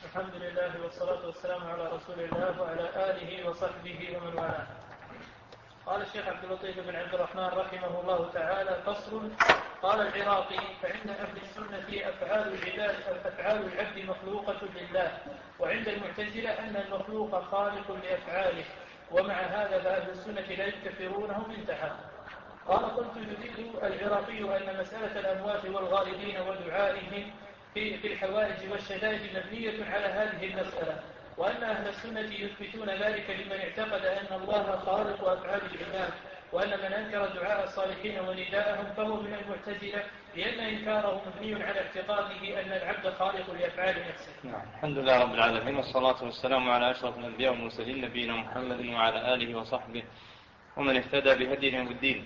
الحمد لله والصلاة والسلام على رسول الله وعلى آله وصحبه ومن والاه. قال الشيخ عبد اللطيف بن عبد الرحمن رحمه الله تعالى: فصل. قال العراقي: فعند أهل السنة أفعال العبد مخلوقة لله، وعند المعتزلة أن المخلوق خالق لأفعاله، ومع هذا فأهل السنة لا يكفرونهم انتهى. قال: قلت: يريد العراقي أن مسألة الأموات والغائبين ودعائهم في الحوائج والشدائد مبنية على هذه المسألة، وأن أهل السنة يثبتون ذلك لمن اعتقد أن الله خالق أفعال العباد، وأن من أنكر دعاء الصالحين ونداءهم فهو من المعتزلة، لأن إنكاره مبني على اعتقاده أن العبد خالق لأفعال نفسه. الحمد لله رب العالمين، والصلاة والسلام على أشرف الأنبياء والمرسلين نبينا محمد وعلى آله وصحبه ومن اهتدى بهديهم بالدين.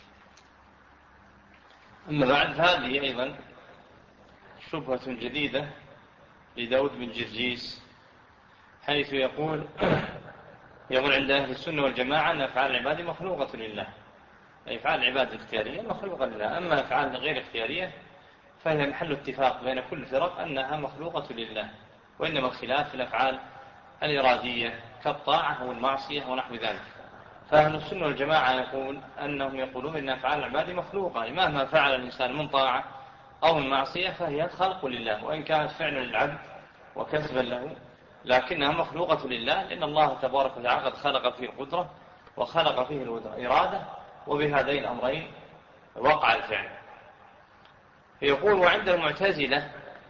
أما بعد، هذه أيضا شبهة جديدة لداود بن جرجيس، حيث يقول عند أهل السنة والجماعة أن أفعال العباد مخلوقة لله، أي أفعال العباد الاختيارية مخلوقة لله، أما أفعال غير اختيارية فهي محل اتفاق بين كل الفرق أنها مخلوقة لله، وإنما الخلاف في الأفعال الإرادية كالطاعة والمعصية ونحو ذلك. فأهل السنة والجماعة يقولون أن أفعال العباد مخلوقة، مهما فعل الإنسان من طاعة أو من معصية فهي خلق لله، وإن كانت فعل للعبد وكسبا له لكنها مخلوقة لله، لأن الله تبارك وتعالى قد خلق فيه القدرة وخلق فيه الإرادة، وبهذين الأمرين وقع الفعل. يقول: وعند المعتزلة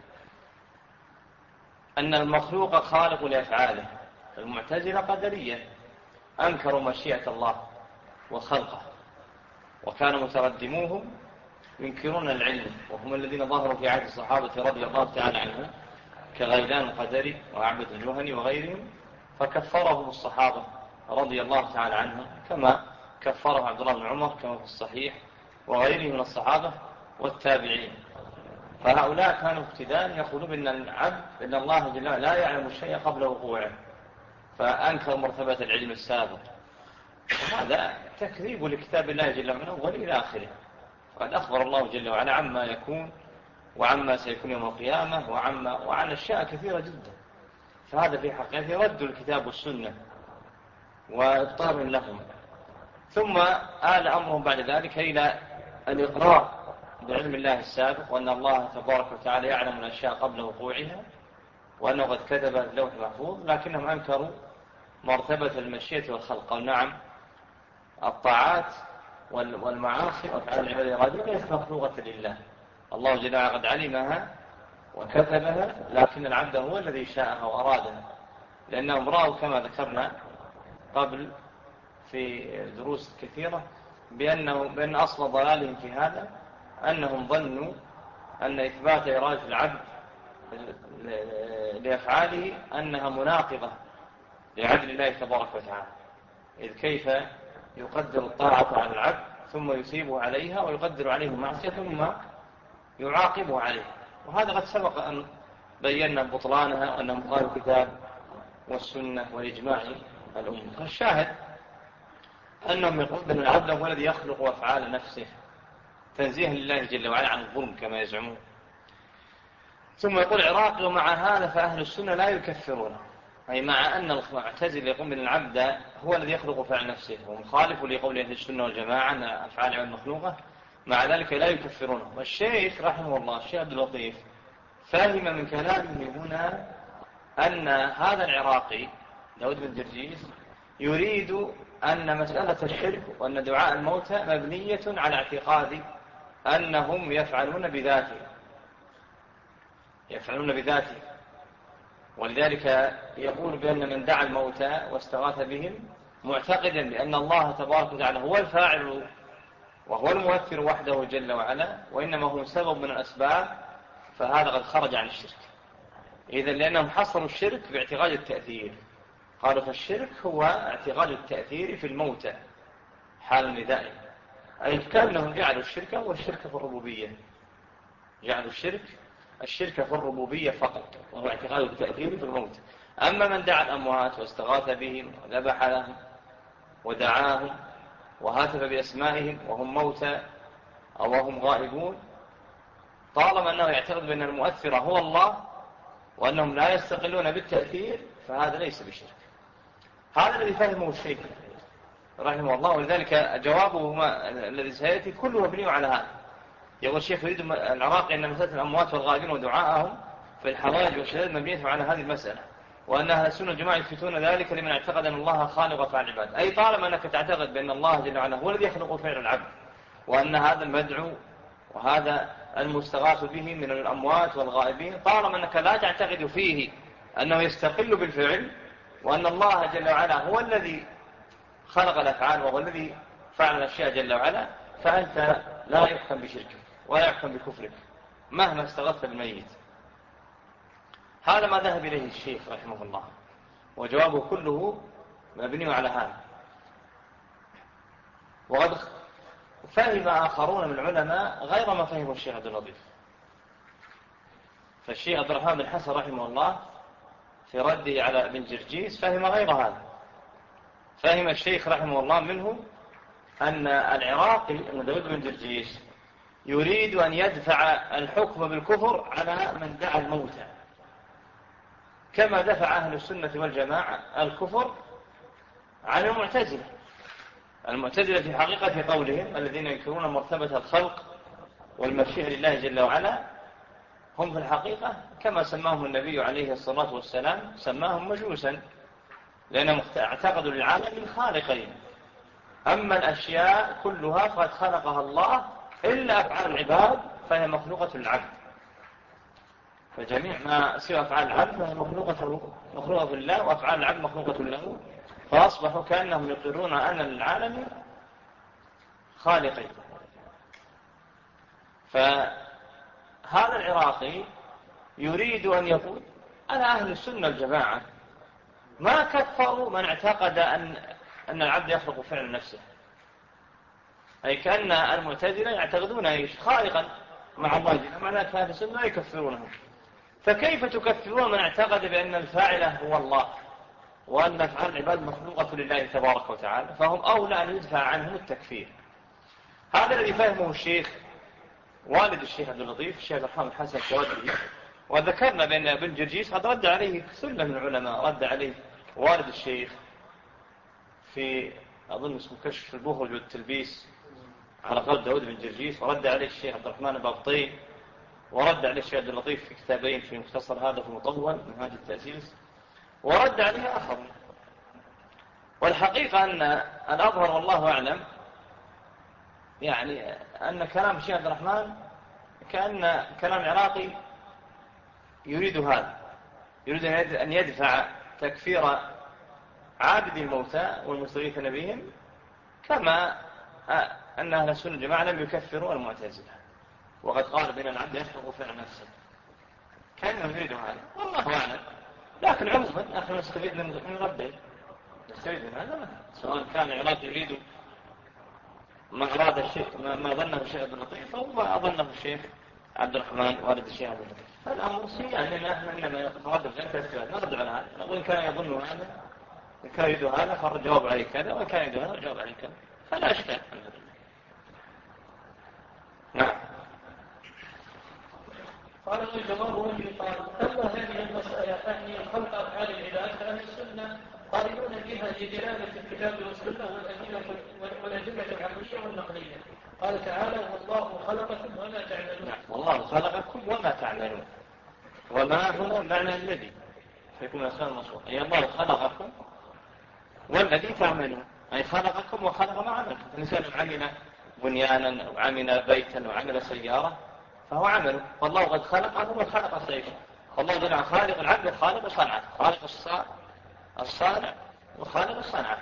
أن المخلوق خالق لأفعاله. المعتزلة قدرية، أنكروا مشيئة الله وخلقه، وكان متردموهم ينكرون العلم، وهم الذين ظهروا في عهد الصحابة رضي الله تعالى عنهم كغيلان القدري وعبد الجهني وغيرهم، فكفرهم الصحابة رضي الله تعالى عنهم كما كفره عبد الله بن عمر كما في الصحيح وغيره من الصحابة والتابعين. فهؤلاء كانوا ابتداء يقولون إن الله جل وعلا لا يعلم الشيء قبل وقوعه، فأنكر مرتبة العلم السابق. هذا تكذيب لكتاب الله جل وعلا أوله إلى آخره، وقد أخبر الله جل وعلا عما يكون وعما سيكون يوم القيامة وعن أشياء كثيرة جدا. فهذا في حقيقة رد الكتاب والسنة وإبطال لهم. ثم آل أمرهم بعد ذلك إلى الإقرار بعلم الله السابق، وأن الله تبارك وتعالى يعلم الأشياء قبل وقوعها، وأنه قد كتب اللوح المحفوظ، لكنهم أنكروا مرتبة المشيئة والخلق. نعم، الطاعات والمعاصي وأفعال العباد الإرادية ليست مخلوقة لله، الله جل وعلا قد علمها وكتبها، لكن العبد هو الذي شاءها وأرادها، لأنهم رأوا كما ذكرنا قبل في دروس كثيرة بأن أصل ضلالهم في هذا أنهم ظنوا أن إثبات إرادة العبد لأفعاله أنها مناقضة لعدل الله تبارك وتعالى، إذ كيف يقدر الطاعة على العبد ثم يثيبه عليها، ويقدر عليه المعصية ثم يعاقبه عليها. وهذا قد سبق أن بينا بطلانها، وأنهم قالوا الكتاب والسنة والإجماع الأمة. فالشاهد أنهم يقولون أن العبد هو الذي يخلق أفعال نفسه تنزيها لله جل وعلا عن الظلم كما يزعمون. ثم يقول العراقي: ومع هذا فأهل السنة لا يكفرونه، أي مع أن المعتزلة يقول أن العبد هو الذي يخلق فعل نفسه، ومخالف لقول أهل السنة والجماعة أن أفعال العباد مخلوقة، مع ذلك لا يكفرونه. والشيخ رحمه الله الشيخ عبد اللطيف فهم من كلامه هنا أن هذا العراقي داود بن جرجيس يريد أن مسألة الشرك وأن دعاء الموتى مبنية على اعتقاد أنهم يفعلون بذاته، ولذلك يقول بأن من دعا الموتى واستغاث بهم معتقدا بأن الله تبارك وتعالى هو الفاعل وهو المؤثر وحده جل وعلا، وإنما هو سبب من الأسباب، فهذا قد خرج عن الشرك. إذن لأنهم حصروا الشرك باعتقاد التأثير، قالوا فالشرك هو اعتقاد التأثير في الموتى حال ندائه، أي كأنهم جعلوا الشرك هو الشرك في الربوبية، جعلوا الشرك في الربوبية فقط، وهو اعتقاد التأثير في الموتى. أما من دعا الأموات واستغاث بهم وذبح لهم ودعاهم وهاتف بأسمائهم وهم موتى أو وهم غائبون، طالما أنه يعتقد بأن المؤثر هو الله وأنهم لا يستقلون بالتأثير، فهذا ليس بشرك. هذا الذي فهمه الشيخ رحمه الله، ولذلك جوابه الذي سيأتي كله مبني على هذا. يقول الشيخ يريد العراقي أن مسألة الأموات والغائبين ودعائهم في الحوائج والشدائد مبنية على هذه المسألة، وأن أهل السنة والجماعة يثبتون ذلك لمن اعتقد أن الله خالق أفعال العباد. أي طالما أنك تعتقد بأن الله جل وعلا هو الذي يخلق فعل العبد، وأن هذا المدعو وهذا المستغاث به من الأموات والغائبين، طالما أنك لا تعتقد فيه أنه يستقل بالفعل، وأن الله جل وعلا هو الذي خلق الأفعال وهو الذي فعل الأشياء جل وعلا، فأنت لا يحكم بشركك ولا يحكم بكفرك مهما استغثت بالميت. هذا ما ذهب إليه الشيخ رحمه الله، وجوابه كله مبني على هذا. وقد فهم آخرون من العلماء غير ما فهمه الشيخ عبد اللطيف. فالشيخ عبد الرحمن بن حسن رحمه الله في رده على ابن جرجيس فهم غير هذا. فهم الشيخ رحمه الله منه أن العراقي أن داود بن جرجيس يريد أن يدفع الحكم بالكفر على من دعا الموتى، كما دفع أهل السنة والجماعة الكفر عن المعتزلة. المعتزلة في حقيقة قولهم الذين ينكرون مرتبة الخلق والمشيئة لله جل وعلا، هم في الحقيقة كما سماهم النبي عليه الصلاة والسلام سماهم مجوسا، لأنهم اعتقدوا للعالم من خالقين. أما الأشياء كلها فقد خلقها الله إلا أفعال العباد فهي مخلوقة للعبد، فجميع ما سوى أفعال العبد فهي مخلوقة لله، وأفعال العبد مخلوقة له، فأصبحوا كأنهم يقرون أن للعالم خالقين. فهذا العراقي يريد أن يقول أنا أهل السنة الجماعة ما كفروا من اعتقد أن العبد يخلق فعل نفسه، أي كأن المعتزلة يعتقدون خالقا مع الله، معنى أهل السنة لا يكفرونه. فكيف تكفرون من اعتقد بأن الفاعل هو الله وأن أفعال العباد مخلوقة لله تبارك وتعالى؟ فهم أولى أن يدفع عنهم التكفير. هذا الذي فهمه الشيخ والد الشيخ عبد اللطيف الشيخ الرحمن الحسن الشوادري. وذكرنا بأن ابن جرجيس قد رد عليه سلة من العلماء، رد عليه والد الشيخ في أظن اسمه كشف البخرج والتلبيس على قول داود بن جرجيس، ورد عليه الشيخ عبد الرحمن البابطي، ورد عليه الشيخ عبد اللطيف في كتابين، في مختصر هذا في المطول منهاج التأسيس، ورد عليه آخر. والحقيقة أن الأظهر والله أعلم يعني أن كلام الشيخ عبد الرحمن كأن كلام العراقي يريد هذا، يريد أن يدفع تكفير عابد الموتى والمستغيثين بهم، كما أن أهل السنة الجماعة لم يكفروا المعتزلة، وقد قال بين العبد يخلق فعل نفسه، كأنه يريد هذا والله أعلم. لكن عموما نحن نستفيد من ربه، نستفيد من هذا، سواء كان العراقي يريد ما أراد الشيخ ما ظنه الشيخ عبد اللطيف أو ما ظنه الشيخ عبد الرحمن والد الشيخ عبد اللطيف. فالأمر يعني نحن إنما نرد على الكلام، نرد على هذا، وإن كان يظن هذا، إن كان يريد هذا فالجواب عليه كذا، وإن كان يريد هذا الجواب عليه كذا، فلا أشكال. نعم. قال الجواب يقال أما هذه المسألة أهل خلق أفعال العباد فأهل السنة قائلون بها لدلالة الكتاب والسنة والأدلة العقلية والنقلية. قال تعالى والله خلقكم وما تعملون. والله خلقكم وما تعملون، وما هنا معنى الذي فيكون أسفل المصور، أي الله خلقكم والذي تعملون، أي خلقكم وخلق ما عملكم. الإنسان عمل بنيانا أو عمل بيتا وعمل سيارة فهو عمله، والله قد خلقه وخلق سيفه. والله جل خالق العبد وخالق صنعه، خالق الصانع وخالق الصنعة.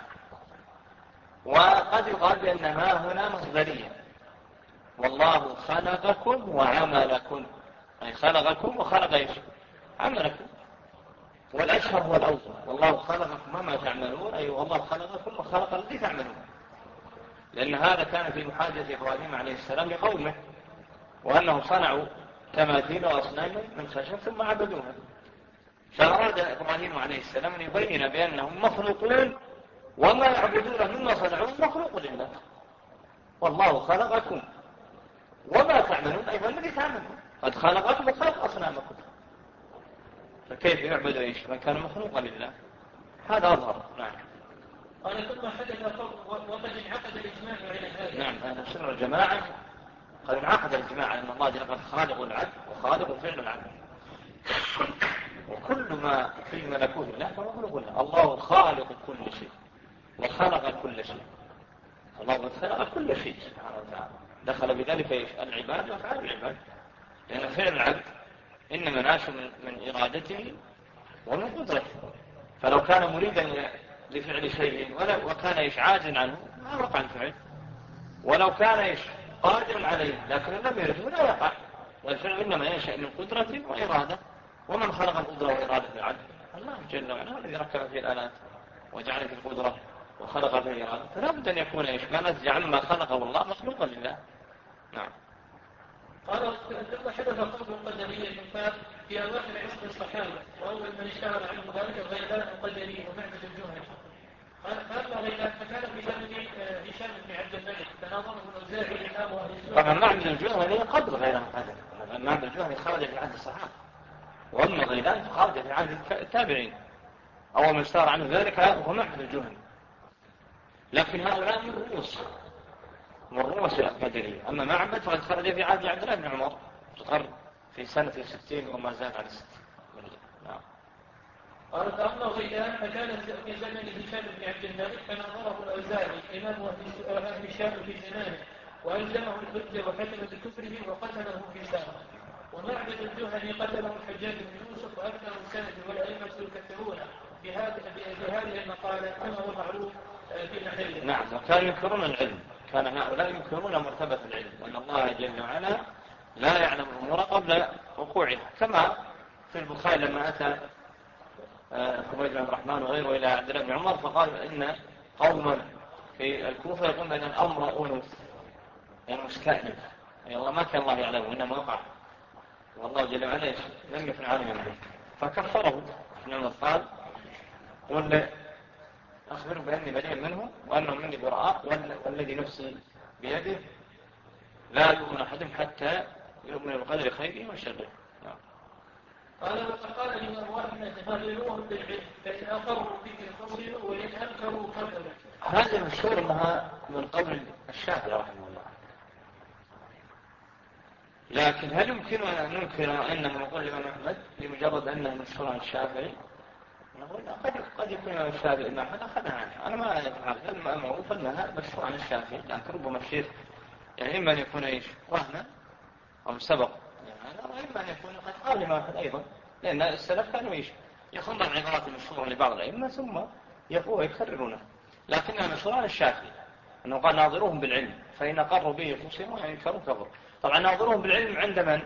وقد يقال بأن ما هنا مصدرية، والله خلقكم وعملكم، أي خلقكم وخلق ايش؟ عملكم. والأشهر هو الأوضح، والله خلقكم وما تعملون، أي والله خلقكم وخلق الذي تعملون، لأن هذا كان في محاجة إبراهيم عليه السلام لقومه، وأنهم صنعوا تماثيل وأصناما من خشب ثم عبدوها. فأراد إبراهيم عليه السلام أن يبين بأنهم مخلوقون، وما يعبدون مما صنعوا مخلوق لله. والله خلقكم وما تعملون، أيضا الذي تعملون، قد خلقكم وخلق أصنامكم. فكيف يعبد إيش من كان مخلوقا لله؟ هذا أظهر. نعم. قال ثم حدث وقد انعقد الإجماع على هذا. نعم، هذا سر الجماعة. قد انعقد الإجماع أن الله جل وعلا خالق العبد وخالق فعل العبد، وكل ما في ملكوت الله فهو مخلوق له. الله خالق كل شيء وخلق كل شيء. الله خلق كل شيء سبحانه وتعالى، دخل بذلك العباد وأفعال العباد، لأن فعل العبد إنما ناشئ من إرادته ومن قدرته. فلو كان مريدا لفعل شيء وكان عاجزا عنه ما وقع الفعل، ولو كان قادر عليه لكن لم يرده لا يقع. والفعل إنما ينشأ من قدرة وإرادة. ومن خلق القدرة وإرادة العبد؟ الله جل وعلا الذي ركب فيه الآلات وجعل في القدرة وخلق فيه الإرادة. فلا بد أن يكون ما نزجع ما خلقه الله مخلوقا لله. نعم. قال ثم حدث قول قدرية في أواخر عصر الصحابة، وأول من اشتهر عنه ذلك غيلان القدري ومعبد الجهني. قال غيلان فكان في زمن هشام بن عبد الملك تناظره الأوزاعي الإمام وأهل السنة. طبعا معبد الجهني قبل غيلان القدري. معبد الجهني خرج في عهد الصحابة، وأما غيلان خرج في عهد التابعين. أول من اشتهر عنه ذلك هو معبد الجهني. لكن هؤلاء من رؤوس القدرية. أما معبد فقد خرج في عهد عبد الله بن عمر في سنة 60 وما زال على 60. نعم. قال فأما غيلان فكان في زمن هشام بن عبد الملك فنظره الأوزاعي إمام أهل الشام في زمانه وألزمه الحجة وحكم بكفره وقتله في ساعة. ومعبد الجهني قتله الحجاج بن يوسف وأكثر السند والأئمة يكفرون بهذه المقالة كما هو معروف في محله. نعم. وكانوا ينكرون العلم. كان هؤلاء ينكرون مرتبة العلم، وأن الله جل وعلا لا يعلم الأمور قبل وقوعها، كما في البخاري لما أتى حميد بن الرحمن وغيره إلى عبد الله بن عمر فقال إن قوما في الكوفة يقولون أن الأمر أنس، يعني مستأنف، يعني الله ما كان الله يعلمه إنما وقع، والله جل وعلا لم يكن عالما به. فكفره ابن عمر قال قل أخبروا بأني بريء منه وأنهم مني براء والذي نفسي بيده لا يؤمن أحدهم حتى يؤمن بالقدر خيره وشره. قال وقال الإمام أحمد فغيروهم بالعلم فإن أقروا به فصلوا وإن أنكروا كفروا. هذا المشهور أنها من قول الشافعي رحمه الله. لكن هل يمكن أن ننكر أنه نقول الإمام أحمد لمجرد أنه مشهور عن الشافعي؟ نقول قد يكون الشافعي الإمام أحمد أخذها عنه. أنا ما أعرف المعروف أنها مشهور عن الشافعي، لكن ربما الشيخ يعني إما أن يكون وهما أو سبق يعني، وإما أن يكون قد قال الإمام أحمد أيضا، لأن السلف كانوا يخضون عبارات المشهورة لبعض الأئمة ثم يقوى ويكررونها. لكنها مشهورة عن الشافعي أنه قال ناظروهم بالعلم فإن أقروا به خصموا يعني ينكروا كفر. طبعا ناظروهم بالعلم عند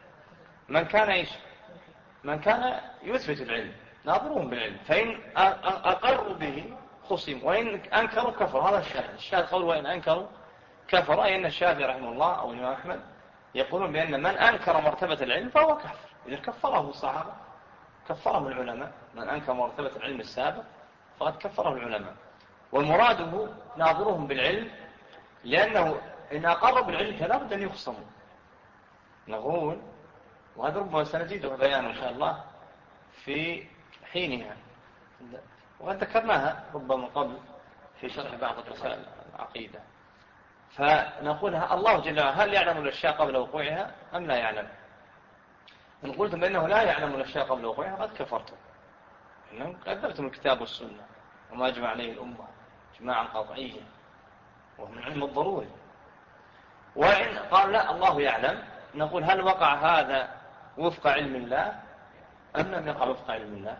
من كان يثبت العلم، ناظروهم بالعلم فإن أقروا به خصم وإن أنكروا كفر. هذا الشاهد قول وإن أنكروا كفر، أي أن الشافعي رحمه الله أو الإمام أحمد يقولون بأن من أنكر مرتبة العلم فهو كافر. إذا كفره الصحابة كفره العلماء، من أنكر مرتبة العلم السابق فقد كفره العلماء. ومراده ناظرهم بالعلم لأنه إن أقروا بالعلم فلا بد أن يخصموا. نقول وهذا ربما سنزيده بيانه إن شاء الله في حينها، وقد ذكرناها ربما قبل في شرح بعض الرسائل العقيدة. فنقولها الله جل وعلا هل يعلم الأشياء قبل وقوعها أم لا يعلم؟ إن قلتم بأنه لا يعلم الأشياء قبل وقوعها قد كفرتم، إنهم كذبتم الكتاب والسنة وما أجمع عليه الأمة إجماعا قطعيا وهو من علم الضروري. وإن قال لا الله يعلم نقول هل وقع هذا وفق علم الله أم لم يقع وفق علم الله؟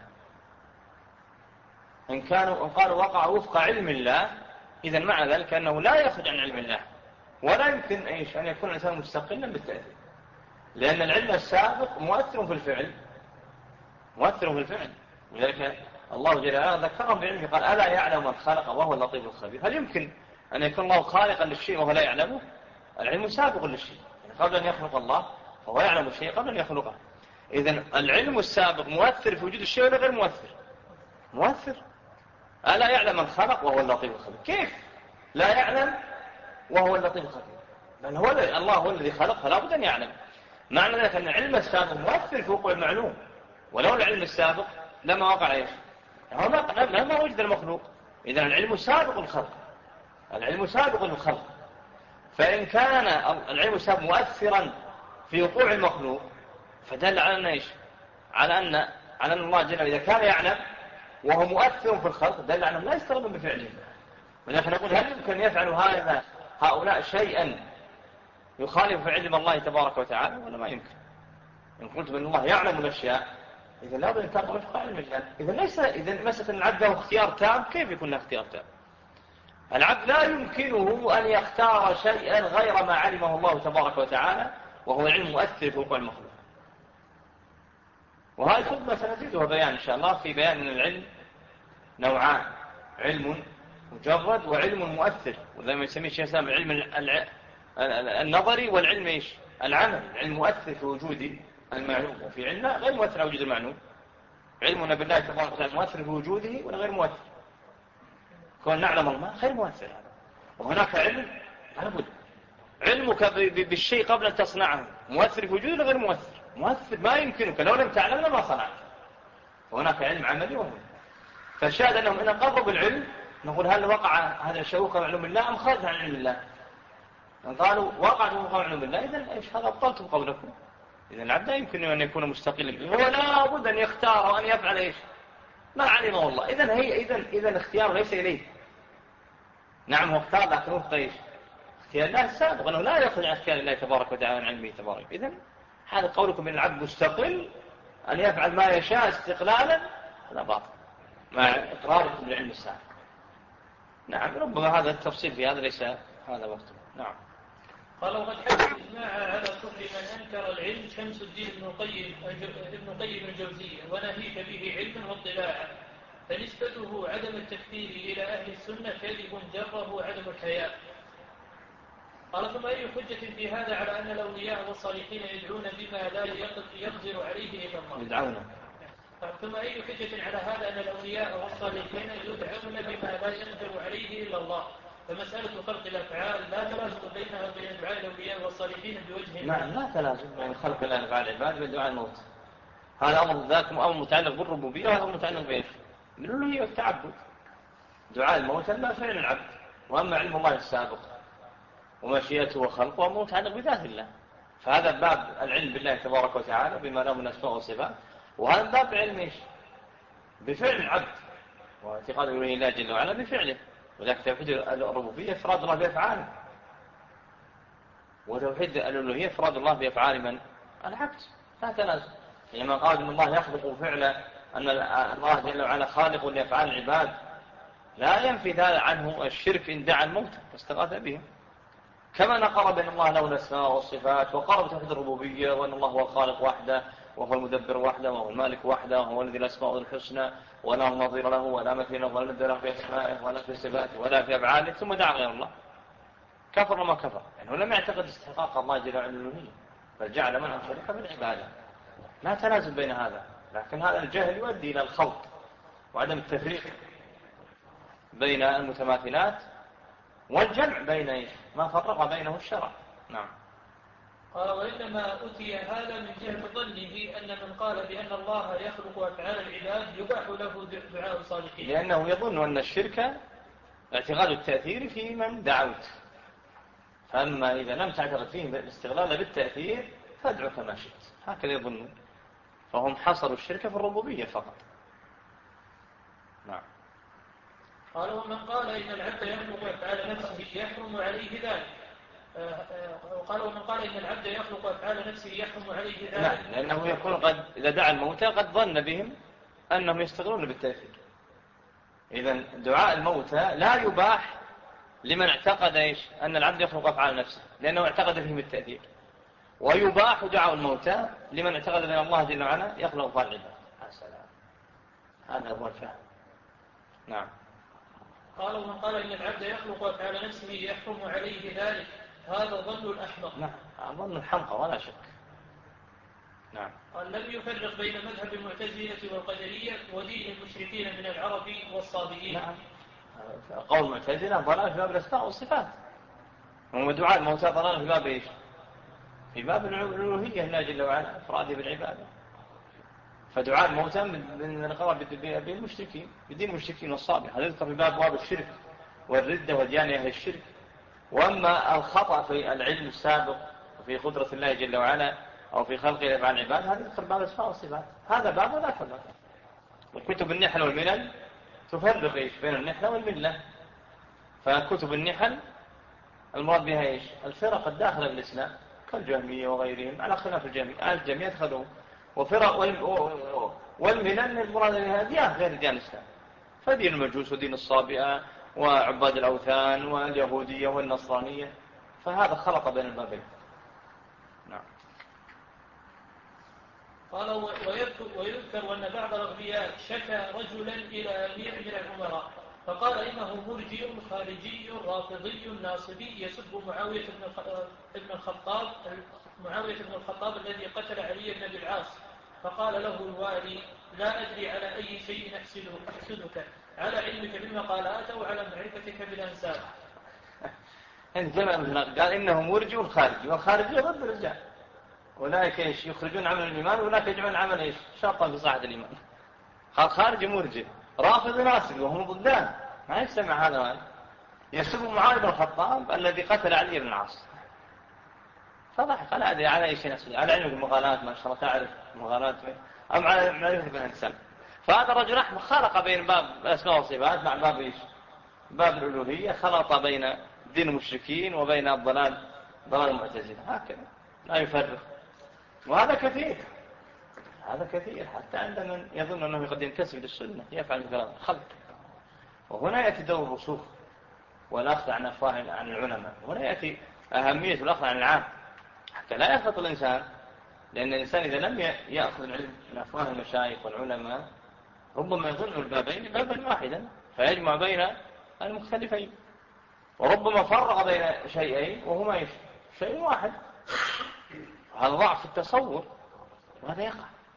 إن قالوا وقع وفق علم الله إذن مع ذلك أنه لا يخرج عن علم الله، ولا يمكن أن يكون الإنسان مستقلا بالتأثير، لأن العلم السابق مؤثر في الفعل، ولذلك الله جل وعلا ذكرهم بعلمه قال ألا يعلم من خلق وهو اللطيف الخبير. هل يمكن أن يكون الله خالقا للشيء وهو لا يعلمه؟ العلم سابق للشيء، يعني قبل أن يخلق الله فهو يعلم الشيء قبل أن يخلقه. إذن العلم السابق مؤثر في وجود الشيء ولا غير مؤثر؟ ألا يعلم من خلق وهو اللطيف الخبير. كيف لا يعلم وهو اللطيف الخبير؟ بل هو الله هو الذي خلق فلا بد أن يعلم. معنى ذلك أن العلم السابق مؤثر في وقوع المعلوم، ولو العلم السابق لما وقع إيش؟ لما وجد المخلوق. إذن العلم سابق الخلق، العلم سابق الخلق. فإن كان العلم السابق مؤثرا في وقوع المخلوق فدل على أن إيش؟ على أن الله جل وعلا إذا كان يعلم وهو مؤثر في الخلق دل على أنه لا يستغرب بفعله. ولكن نقول هل يمكن يفعل هؤلاء شيئا يخالف في علم الله تبارك وتعالى ولا ما يمكن؟ إن قلت بأن الله يعلم الأشياء إذا لا بد أن تقبل وفق علم الله. إذا مسألة العبد له اختيار تام، كيف يكون له اختيار تام؟ العبد لا يمكنه أن يختار شيئا غير ما علمه الله تبارك وتعالى، وهو علم مؤثر في وقوع المخلوق. وهذه الخطبة سنزيدها بيان إن شاء الله في بيان أن العلم نوعان: علم مجرد وعلم مؤثر، وزي ما يسميه الشيخ الإسلام العلم النظري والعلم إيش؟ العمل. علم مؤثر في وجود المعلوم، وفي علم غير مؤثر في وجود المعلوم. علمنا بالله تبارك وتعالى مؤثر في وجوده ولا غير مؤثر؟ كون نعلم الله غير مؤثر هذا. وهناك علم لابد علمك بالشيء قبل أن تصنعه مؤثر في وجوده ولا غير مؤثر؟ مؤثر، ما يمكنك لو لم تعلم لما صنعت. وهناك علم عملي وهو. فالشاهد أنهم إن قربوا العلم نقول هل وقع هذا الشيء وقع علم الله أم خرج عن علم الله؟ قالوا وقع وقع علم الله، إذن إيش هذا أبطلتم قولكم. إذن العبد لا يمكن أن يكون مستقلا، هو لا بد أن يختار وأن يفعل إيش ما علمه الله. إذن اختيار ليس إليه. نعم هو اختار لكن وفق إيش؟ اختيار الله السابق، أنه لا يخرج عن اختيار الله تبارك وتعالى عن علمه تبارك. إذن هذا قولكم أن العبد مستقل أن يفعل ما يشاء استقلالا، هذا باطل مع إقراركم بالعلم السابق. نعم ربما هذا التفصيل في هذا ليس هذا وقته. نعم. قال وقد حكى الإجماع على كفر من أنكر العلم شمس الدين ابن قيم الجوزية وناهيك به علما واطلاعا، فنسبته عدم التكفير إلى أهل السنة كذب جره عدم الحياء. قال ثم أي حجة في هذا على أن الأولياء والصالحين يدعون بما لا يقدر عليه إلا الله؟ يدعون. ثم أي حجة على هذا أن الأولياء والصالحين يدعون بما لا يقدر عليه إلا الله؟ فمسألة خلق الأفعال لا تلازم بينها وبين دعاء الأولياء والصالحين بوجه. نعم لا تلازم بين خلق الأفعال العباد بدعاء الموت. هذا أمر ذاك أمر متعلق بالربوبية وهذا متعلق بإيش؟ بالألوهية والتعبد. دعاء الموت ما فعل العبد، وأما علم الله السابق ومشيئته وخلقه أمر متعلق بذات الله. فهذا باب العلم بالله تبارك وتعالى بما له من أسماء وصفات، وهذا باب علم إيش؟ بفعل العبد واعتقاد الله جل وعلا بفعله. وذلك توحيد الربوبية إفراد الله بأفعاله، وتوحيد الألوهية إفراد الله بأفعال من؟ العبد. لا تلازم. لما قال إن الله يخلق فعلا أن الله جل وعلا خالق لأفعال العباد لا ينفي ذلك عنه الشرك إن دعا الموت واستغاث بهم. كما نقر بأن الله له الأسماء والصفات وقرب توحيد الربوبية وأن الله هو الخالق وحده وهو المدبر وحده وهو المالك وحده وهو الذي الأسماء الحسنى ولا نظير له ولا مثيل له ولا ند له في أسمائه ولا في صفاته ولا في أفعاله، ثم دعا غير الله كفر وما كفر. يعني هو لم يعتقد استحقاق الله جل وعلا الألوهية، بل جعل منهم شريكا في العبادة. لا تلازم بين هذا، لكن هذا الجهل يؤدي إلى الخلط وعدم التفريق بين المتماثلات والجمع بين ما فرق بينه الشرع. نعم. قال وإنما أتي هذا من جهة ظنه أن من قال بأن الله يخلق أفعال العباد يباح له دعاء الصالحين، لأنه يظن أن الشرك اعتقاد التأثير في من دعوت، فأما إذا لم تعتقد فيه الاستغلال بالتأثير فادعو كما شئت، هكذا يظنون. فهم حصروا الشرك في الربوبية فقط. نعم. قال ومن قال إن العبد يخلق أفعال نفسه يحرم عليه ذلك. وقال ومن قال إن العبد يخلق أفعال نفسه يحرم عليه ذلك. لا، لأنه يكون قد إذا دعا الموتى قد ظن بهم أنهم يستغلون بالتأثير. إذن دعاء الموتى لا يباح لمن اعتقد إيش؟ أن العبد يخلق أفعال نفسه لأنه اعتقد فيهم بالتأثير، ويباح دعاء الموتى لمن اعتقد أن الله جل وعلا يخلق أفعال العباد. هذا هو الفهم. نعم. قال ومن قال إن العبد يخلق أفعال نفسه يحرم عليه ذلك، هذا ظن الأحمق. نعم ظن الحمقى ولا شك. نعم. قال لم يفرق بين مذهب المعتزلة والقدرية ودين المشركين من العرب والصابئين. نعم. قول المعتزلة ضلال في باب الأسماء والصفات، ودعاء الموتى ضلال في باب إيش؟ في باب الألوهية الله جل وعلا إفراده بالعبادة. فدعاء الموتى من القرار بالمشركين بدين المشركين والصابئة. هذا يذكر في باب الشرك والردة وديان أهل الشرك. وأما الخطأ في العلم السابق وفي قدرة الله جل وعلا أو في خلق أفعال العباد هذا يذكر باب الأسماء والصفات. هذا باب وذاك باب. وكتب النحل والملل تفرق بين النحل والملة. فكتب النحل المراد بها إيش؟ الفرق الداخلة بالإسلام كالجهمية وغيرهم على خلاف الجميع اتخذوا. وفرق والملل المراد بها ديان غير ديان الإسلام، فدين المجوس ودين الصابئة وعباد الأوثان واليهودية والنصرانية، فهذا خلط بين البابين. نعم. قال ويذكر أن بعض الأغبياء شكى رجلا إلى أمير من الأمراء فقال إنه مرجئ خارجي رافضي ناصبي يسب معاوية بن الخطاب الذي قتل علي بن أبي العاص. فقال له الوالي لا أدري على أي شيء أحسدك، على علمك بالمقالات أو على معرفتك بالأنساب. قال إنه مرجئ خارجي، والخارجي ضد الرجال، أولئك إيش يخرجون عمل الإيمان وأولئك يجعلون عمل إيش شرطا في صحة الإيمان. قال خارجي مرجئ رافض ناصب وهم ضدان، ما يجتمع هذا. يسب معاوية بن الخطاب الذي قتل علي بن العاص. فضحك قال أدري على أي شيء نحسد، على علمك بالمقالات ما شاء الله تعرف المقالات أم على معرفتك بالأنساب. فهذا الرجل أحمد خلق بين باب الأسماء والصفات مع باب إيش؟ باب الألوهية، خلط بين دين المشركين وبين ضلال المعتزلة، هكذا لا يفرق. وهذا كثير، هذا كثير حتى عند من يظن أنه قد ينتسب للسنة يفعل الكلام خلق. وهنا يأتي دور الرسوخ والأخذ عن أفواه عن العلماء. هنا يأتي أهمية الأخذ عن العام حتى لا يخلط الإنسان، لأن الإنسان إذا لم يأخذ العلم من أفواه المشايخ والعلماء ربما يظن البابين بابا واحدا فيجمع بين المختلفين، وربما فرق بين شيئين وهما شيء واحد. هذا ضعف التصور، وهذا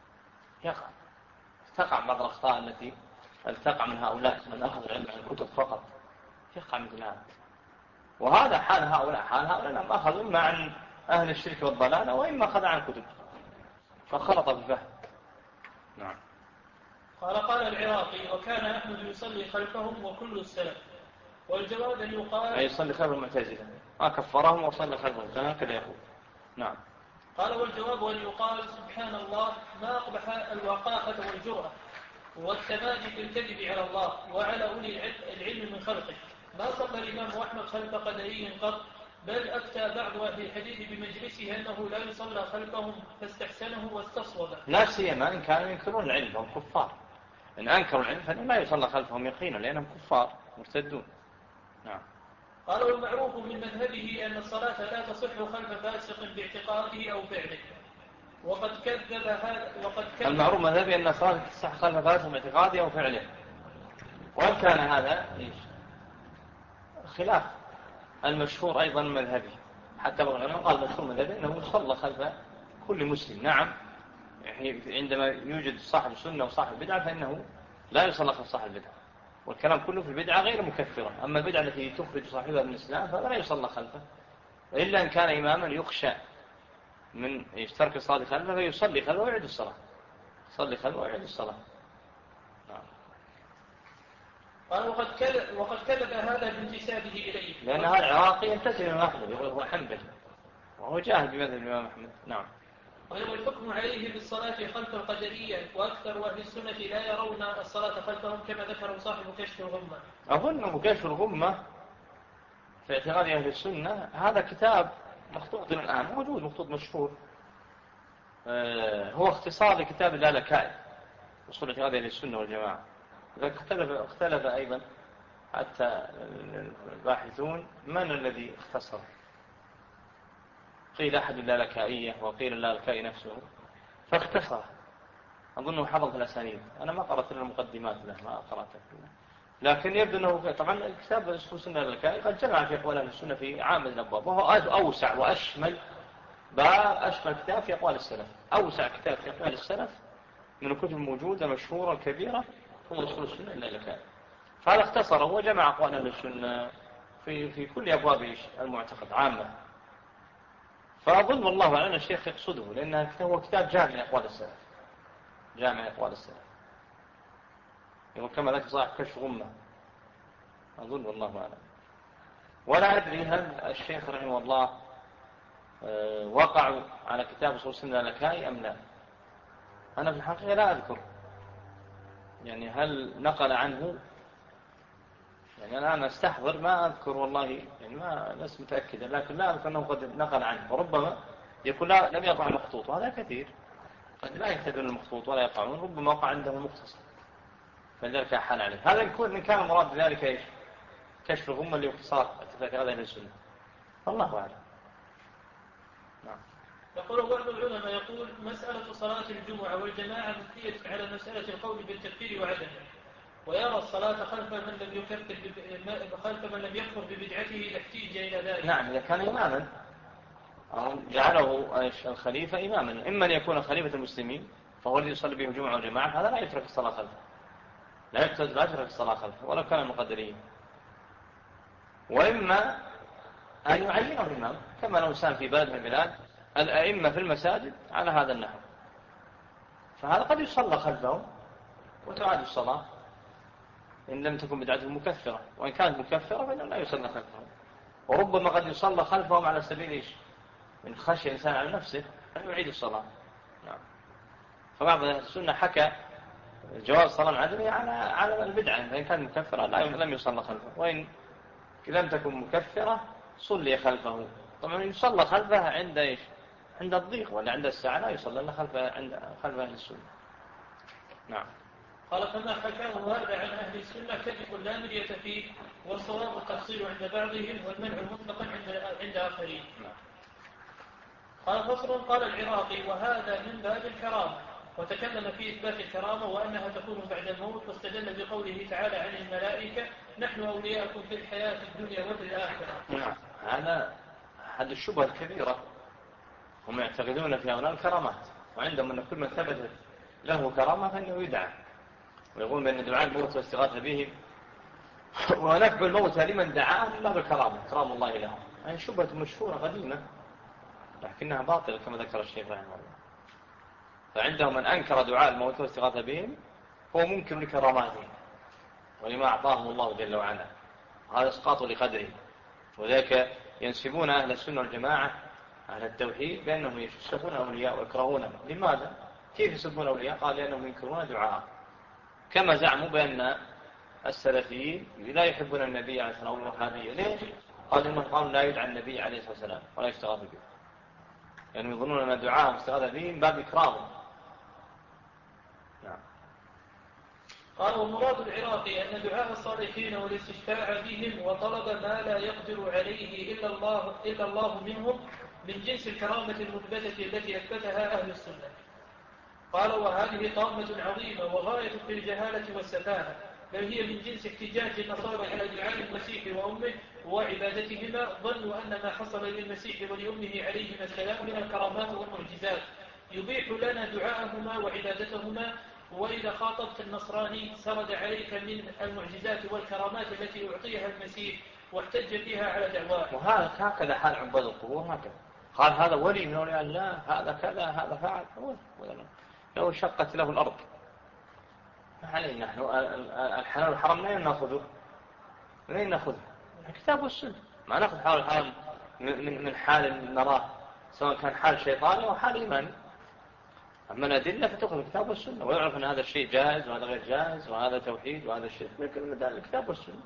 تقع بعض الأخطاء التي تقع من هؤلاء من أخذ العلم عن الكتب فقط، يقع مثل هذا. وهذا حال هؤلاء لم أخذوا إما عن أهل الشرك والضلال وإما أخذ عن كتب فخلط بالفهم. نعم. قال العراقي وكان أحمد يصلي خلفهم وكل السلف. والجواب أن يقال أي يصلي خلف المعتزلة ما كفرهم وصلي خلفهم كان هكذا يقول. نعم. قال والجواب أن يقال سبحان الله ما أقبح الوقاحة والجرأة والتمادي في الكذب على الله وعلى أولي العلم من خلقه. ما صلى الإمام أحمد خلف قدري قط، بل أفتى بعض أهل الحديث بمجلسه أنه لا يصلى خلفهم فاستحسنه واستصوبه. لا سيما إن كانوا ينكرون العلم هم كفار. إن أنكروا العلم فإنه لا يصلى خلفهم يقينا لأنهم كفار مرتدون. نعم. قال والمعروف من مذهبه أن الصلاة لا تصح خلف فاسق باعتقاده أو فعله، وقد كذب المعروف مذهبه أن الصلاة تصح خلف فاسق باعتقاده أو فعله، وإن كان هذا خلاف المشهور أيضا مذهبي. حتى العلماء قال المشهور مذهبي أنه يصلى خلف كل مسلم. نعم، عندما يوجد صاحب السنة وصاحب البدعة فإنه لا يصلى خلف صاحب البدعة، والكلام كله في البدعة غير مكفرة. أما البدعة التي تخرج صاحبها من الإسلام فلا لا يصلى خلفه، إلا أن كان إماما يخشى من ترك الصلاة خلفه فيصلي خلفه ويعيد الصلاة. يصلي خلفه ويعيد الصلاة. قال وقد كذب هذا بانتسابه إليه، لأن هذا العراقي ينتسب إلى أحمد يقول هو حنبلي وهو جاهل بمذهب الإمام أحمد. نعم. والحكم عليه بالصلاة خلف القدرية، وأكثر أهل السنة لا يرون الصلاة خلفهم كما ذكر صاحب كشف الغمة. أظن كشف الغمة في اعتقاد أهل السنة هذا كتاب مخطوط الآن موجود، مخطوط مشهور، هو اختصار لكتاب اللالكائي وصول اعتقاد أهل السنة والجماعة. اختلف أيضا حتى الباحثون من الذي اختصر، قيل أحد اللالكائية وقيل اللالكائي نفسه فاختصر. أظنه حفظ الأسانيد، أنا ما قرأت له المقدمات له، ما قرأته لكن يبدو أنه طبعا الكتاب السنة اللالكائي قد جمع في أقوال أهل السنة في عام الأبواب، وهو أوسع وأشمل أشمل كتاب في أقوال السلف، أوسع كتاب في أقوال السلف من الكتب الموجودة المشهورة الكبيرة هو أصول السنة اللالكائي. فهذا اختصر وجمع أقوال أهل السنة في كل أبواب المعتقد عامة. فأظن والله أعلم الشيخ يقصده، لأنه هو كتاب جامع لأقوال السلف، جامع إقوال السلف، يقول كما ذكر صاحب كشف غمة أظن والله أعلم. ولا أدري هل الشيخ رحمه الله وقعوا على كتاب أصول السنة اللالكائي أم لا. أنا في الحقيقة لا أذكر يعني هل نقل عنه، يعني الآن أستحضر ما أذكر والله، يعني ما لست متأكدا، لكن لا أذكر أنه قد نقل عنه، وربما يكون لم يقع مخطوط، وهذا كثير، قد لا يهتدون المخطوط ولا يقعون، ربما وقع عنده مختصر فلذلك أحال عليه. هذا يكون إن كان المراد بذلك إيش؟ كشف الغمة لاختصار اتفاق هذا السنة، الله أعلم. نعم. يقول بعض العلماء يقول مسألة صلاة الجمعة والجماعة مبنية على مسألة القول بالتكفير وعدمه، ويرى الصلاة خلف من لم يكفر ببدعته إذا احتيج إلى ذلك. نعم، إذا كان إماما أو جعله الخليفة إماما، إما أن يكون خليفة المسلمين فهو الذي يصلي بهم جمعة وجماعة، هذا لا يترك الصلاة خلفه، لا يترك الصلاة خلفه ولو كان المقدرين، وإما أن يعينه الإمام، كما لو كان في بلد من البلاد الأئمة في المساجد على هذا النحو، فهذا قد يصلى خلفه وتعاد الصلاة إن لم تكن بدعته مكفرة، وإن كانت مكفرة فإنه لا يصلى خلفه، وربما قد يصلى خلفهم على سبيل إيش؟ من خشية الإنسان على نفسه أن يعيد الصلاة. نعم. فبعض السنة حكى جواز الصلاة العدمية على البدعة، فإن كانت مكفرة لم يصلى خلفه، وإن لم تكن مكفرة صلي خلفه. طبعا يصلى خلفه عند إيش؟ عند الضيق، ولا عند الساعة لا يصلى إلا خلف أهل السنة. نعم. قال فما حكاه هذا عن أهل السنة كذب لا مرية فيه، والصواب التفصيل عند بعضهم والمنع مطلقا عند آخرين. قال فصل. قال العراقي وهذا من باب الكرامة، وتكلم في إثبات الكرامة وأنها تكون بعد الموت، واستدل بقوله تعالى عن الملائكة نحن أولياءكم في الحياة الدنيا وفي الآخرة. نعم. هذا الشبهة الكبيرة، هم يعتقدون في هؤلاء الكرامات، وعندهم أن كل من ثبت له كرامة فإنه يدعى، ويقول بأن دعاء الموت واستغاثة بهم ونفع الموت لمن دعاه الله بالكرامة، كرام الله له. يعني شبهة مشهورة قديمة لكنها باطلة كما ذكر الشيخ رحمه الله. فعندهم من أنكر دعاء الموت واستغاثة بهم هو منكر لكراماتهم ولما أعطاهم الله جل وعلا، هذا اسقاط لقدره. وذلك ينسبون أهل السنة والجماعة أهل التوحيد بأنهم يسبون أولياء ويكرهونهم. لماذا؟ كيف يسبون أولياء؟ قال لأنهم ينكرون دعاء، كما زعموا بأن السلفيين لا يحبون النبي عليه الصلاة والسلام والوهابية. ليش؟ قال إنهم قالوا لا يدعى النبي عليه الصلاة والسلام ولا يستغاث به، يعني يظنون أن دعاءهم استغاث به من باب إكرامهم. نعم. قال ومراد العراقي أن دعاء الصالحين والاستشفاع بهم وطلب ما لا يقدر عليه إلا الله منهم من جنس الكرامة المثبتة التي أثبتها أهل السنة. قال وهذه طامة عظيمة وغاية في الجهالة والسفاهة، بل هي من جنس احتجاج النصارى على دعاء المسيح وأمه وعبادتهما. ظنوا أن ما حصل للمسيح ولأمه عليهما السلام من الكرامات والمعجزات يبيح لنا دعاءهما وعبادتهما. وإذا خاطبت النصراني سرد عليك من المعجزات والكرامات التي أعطيها المسيح واحتج فيها على دعواه. وهذا هكذا حال عباد القبور، هكذا قال هذا ولي من أولياء الله، هذا كذا، هذا فعل، لو شقت له الأرض ما علينا نحن الحلال والحرام لا نأخذه، لين نأخذه الكتاب والسنة، ما نأخذ حال الحرام من حال نراه سواء كان حال شيطاني أو حال إيماني. أما الأدلة فتأخذ الكتاب والسنة، ويعرف أن هذا الشيء جائز وهذا غير جائز، وهذا توحيد وهذا الشيء من الكتاب والسنة.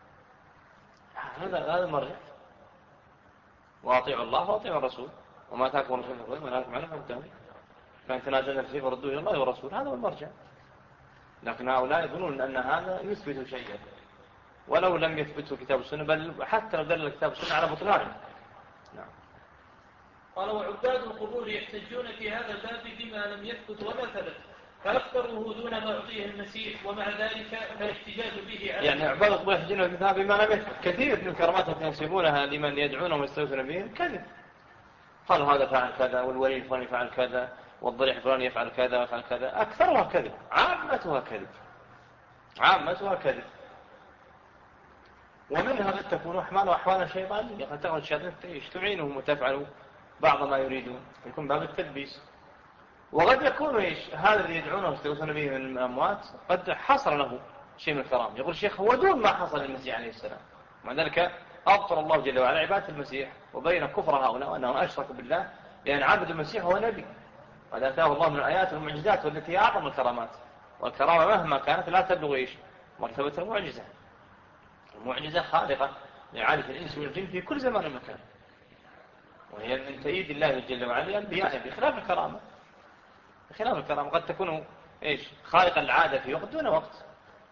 هذا المرجع. وأطيعوا الله وأطيعوا الرسول وما تاكم الرسول وما نهاكم عنه فانتهوا، فإن تنازلنا فيه فردوه إلى الله والرسول، هذا هو المرجع. لكن هؤلاء يظنون أن هذا يثبت شيئا ولو لم يثبته كتاب السنة، بل حتى لو دل الكتاب السنة على بطلانه. نعم. قال وعباد القبور يحتجون في هذا الباب بما لم يثبت ولا ثبت، فأكثره دون ما أعطيه المسيح، ومع ذلك فالاحتجاج به على يعني عباد القبور يحتجون بما لم يثبت. كثير من الكرامات التي ينسبونها لمن يدعونهم ويستغيثون بهم كذب، قالوا هذا فعل كذا والولي الفلاني فعل كذا والضريح الفلاني يفعل كذا ويفعل كذا، أكثرها كذب، عامتها كذب. ومنها قد تكون أحمال وأحوال شيطانية، قد تكون الشيطان تعينهم وتفعل بعض ما يريدون، يكون باب التلبيس. وقد يكون إيش هذا الذي يدعونه ويستغيثون به من الأموات قد حصل له شيء من الكرامة. يقول الشيخ هو دون ما حصل للمسيح عليه السلام. مع ذلك أبطل الله جل وعلا عبادة المسيح وبين كفر هؤلاء وأنهم أشركوا بالله لأن عبد المسيح هو نبي، وهذا أتاه الله من الآيات والمعجزات والتي أعظم الكرامات. والكرامة مهما كانت لا تبلغ إيش مرتبة المعجزة. المعجزة خارقة لعادة الإنس والجن في كل زمان ومكان، وهي من تأييد الله جل وعلا لأنبيائه بخلاف الكرامة. بخلاف الكرامة قد تكون إيش خارقة العادة في وقت دون وقت،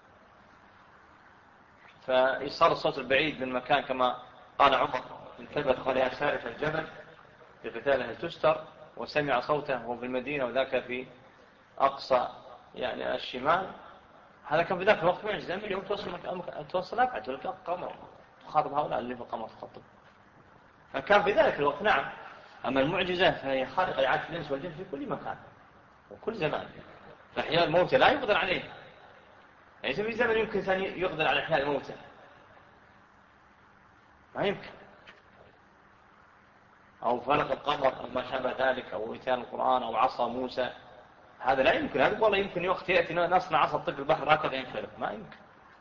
فإيصال الصوت البعيد من مكان كما قال عمر انتبه قال يا سارف الجبل بقتاله تستر، وسمع صوته وهو في المدينة وذاك في أقصى يعني الشمال. هذا كان في ذاك الوقت معجزة. من اليوم توصل أبعد تلك قمر تخاطب هؤلاء اللي في القمر تخاطب، فكان في ذلك الوقت نعم. أما المعجزة فهي خارقة لعادة الإنس والجن في كل مكان وكل زمان. فإحياء الموتى لا يقدر عليه، يعني في زمن يمكن أن يقدر على إحياء الموتى ما يمكن، أو فلق القمر أو ما شابه ذلك، أو إتيان القرآن أو عصا موسى، هذا لا يمكن. هذا والله يمكن وقت يأتي نصنع عصا طق البحر هكذا ينفلق، ما يمكن.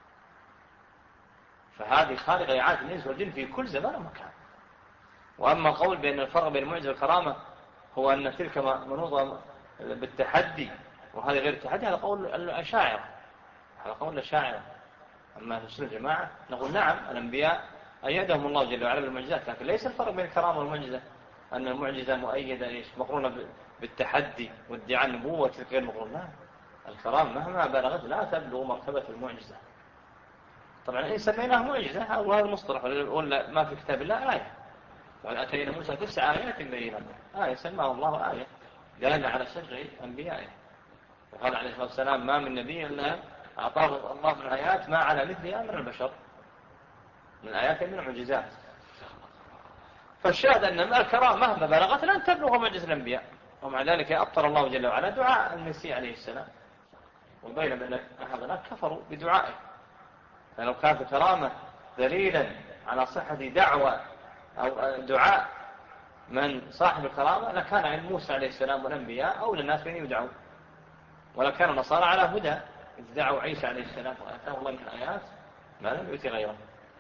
فهذه خارقة لعادة الإنس والجن في كل زمان ومكان. وأما قول بأن الفرق بين المعجزة والكرامة هو أن تلك منوطة بالتحدي وهذا غير التحدي، هذا قول الأشاعرة، هذا قول الأشاعرة. أما أهل السنة الجماعة نقول نعم الأنبياء أيدهم الله جل وعلا بالمعجزات، لكن ليس الفرق بين الكرامة والمعجزة أن المعجزة مؤيدة مقرونة بالتحدي وادعاء النبوة وتلك غير مقرونة. لا، الكرامة مهما بلغت لا تبلغ مرتبة المعجزة. طبعا إن سميناه معجزة وهذا المصطلح، ولا ما في كتاب الله آية، وأتينا موسى 9 آيات بينات، آية سماه الله آية دال على صدق أنبيائه. وقال عليه الصلاة والسلام ما من نبي إلا أعطاه الله من آيات ما على مثلها من البشر، من آيات من المعجزات. فالشاهد أن الكرامة مهما بلغت لن تبلغ معجزة الأنبياء. ومع ذلك أبطل الله جل وعلا دعاء المسيح عليه السلام، وبين بأن هؤلاء كفروا بدعائه. فلو كانت الكرامة دليلا على صحة دعوة أو دعاء من صاحب الكرامة لكان عن موسى عليه السلام والأنبياء أو للناس بأن يدعوا، ولكان النصارى على هدى إذ دعوا عيسى عليه السلام وآتاه الله من الآيات ما لم يؤت غيره.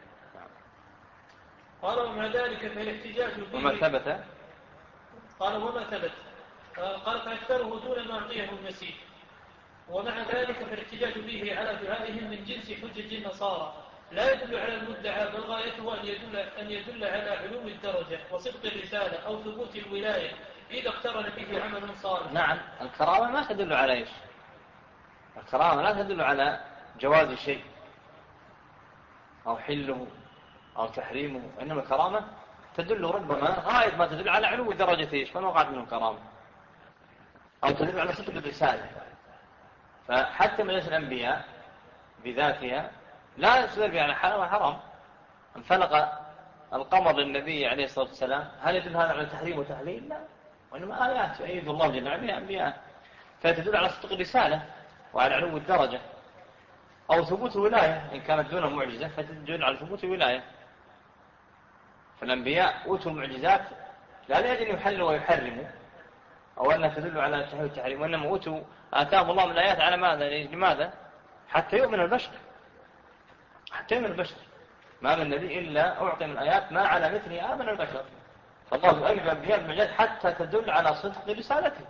قال ومع ذلك فالاحتجاج به وما ثبت قال وما ثبت قال فأكثره دون ما أعطيه المسيح، ومع ذلك فالاحتجاج به على دعائهم من جنس حجج النصارى لا يدل على المدعى، بل غايته أن يدل على علو الدرجة وصدق الرسالة أو ثبوت الولاية إذا اقترن به عمل صالح. نعم، الكرامة ما تدل على إيش؟ الكرامة لا تدل على جواز شيء أو حله أو تحريمه، إنما الكرامة تدل ربما غاية ما تدل على علو درجة إيش فما وقعت منه كرامة، أو تدل على صدق الرسالة. فحتى مجلس الأنبياء بذاتها لا يستدل بها على حلال وحرام. انفلق القمر للنبي عليه الصلاة والسلام، هل يدل هذا على تحريم وتحليل؟ لا، وإنما آيات يؤيد الله جل وعلا بها أنبياء، فتدل على صدق الرسالة وعلى علو الدرجة أو ثبوت الولاية إن كانت دون معجزة فتدل على ثبوت الولاية. فالأنبياء أوتوا المعجزات لا لأجل يحلوا ويحرموا أو أنها تدل على التحريم والتحريم، وإنما آتاهم الله من الآيات على ماذا؟ لماذا؟ حتى يؤمن البشر، حتى يؤمن البشر. ما من نبي إلا أعطي من الآيات ما على مثله آمن البشر. فالله يؤيد الأنبياء بالمعجزات حتى تدل على صدق رسالته،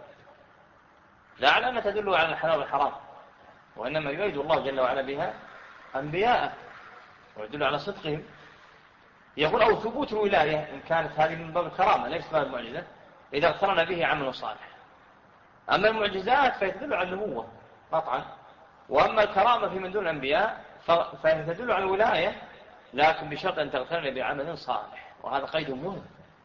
لا على أنها تدل على الحلال والحرام، وإنما يؤيد الله جل وعلا بها أنبياءه ويدل على صدقهم. يقول أو ثبوت الولاية إن كانت هذه من باب الكرامة ليست باب المعجزة إذا اقترن به عمل صالح. أما المعجزات فيتدل على النبوة قطعا، وأما الكرامة في من دون الأنبياء فهي تدل على الولاية لكن بشرط أن تقترن بعمل صالح، وهذا قيد مهم،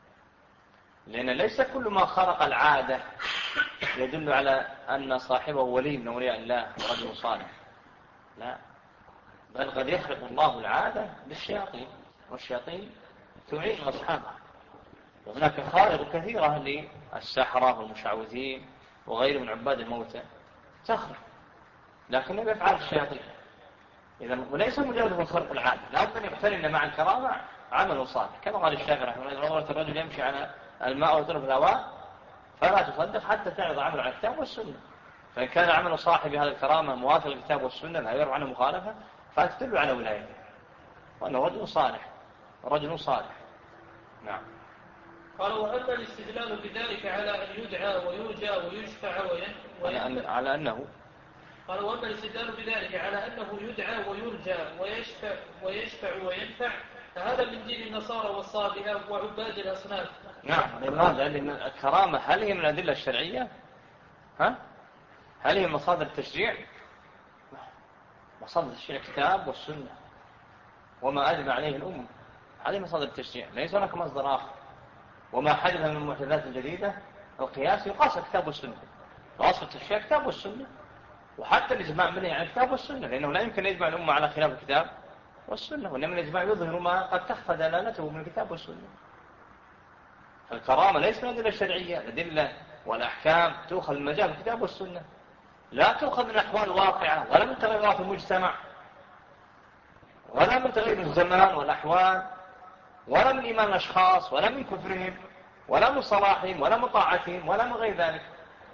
لأن ليس كل ما خرق العادة يدل على أن صاحبه ولي من أولياء الله ورجل صالح، لا، بل قد يخرق الله العادة بالشياطين، والشياطين تعين أصحابها. وهناك خارق كثيرة للسحرة والمشعوذين وغير من عباد الموتى تخرق، لكن لم يفعل الشياطين. إذا وليس مجرد من خرق العادة، لابد أن يقترن مع الكرامة عمل صالح، كما قال الشافعي رحمه الله: رأيت الرجل يمشي على الماء ويضرب الهواء فلا تصدق حتى تعرض عمل على الكتاب والسنة. فإن كان عمل صاحب هذه الكرامة موافق للكتاب والسنة لا يرى عنه مخالفة فتدل على ولايته وأنه رجل صالح رجل صالح. نعم. قال وأما الاستدلال بذلك على أن يدعى ويرجى ويشفع على أنه قال وأما الاستدلال بذلك على أنه يدعى ويرجى ويشفع وينفع فهذا من دين النصارى والصابئة وعباد الأصنام. نعم. لماذا؟ لأن الكرامة هل هي من الأدلة الشرعية؟ هل هي مصادر التشريع؟ مصادر التشريع الكتاب والسنة وما أجمع عليه الأمة، هذه مصادر التشريع، ليس هناك مصدر آخر. وما حدث من المحدثات الجديدة القياس يقاس الكتاب والسنة، وأصل التشريع الكتاب والسنة، وحتى الإجماع منه عن الكتاب والسنة، لأنه لا يمكن يجمع الأمة على خلاف الكتاب والسنة، وإنما الإجماع يظهر ما قد تخفى دلالته من الكتاب والسنة. فالكرامة ليس من الأدلة الشرعية، الأدلة والأحكام تؤخذ من مجال الكتاب والسنة، لا تؤخذ من الأحوال الواقعة ولا من تغيرات المجتمع ولا من تغيير الزمان والأحوال ولا من إيمان الأشخاص ولا من كفرهم ولا من صلاحهم ولا من طاعتهم ولا من غير ذلك.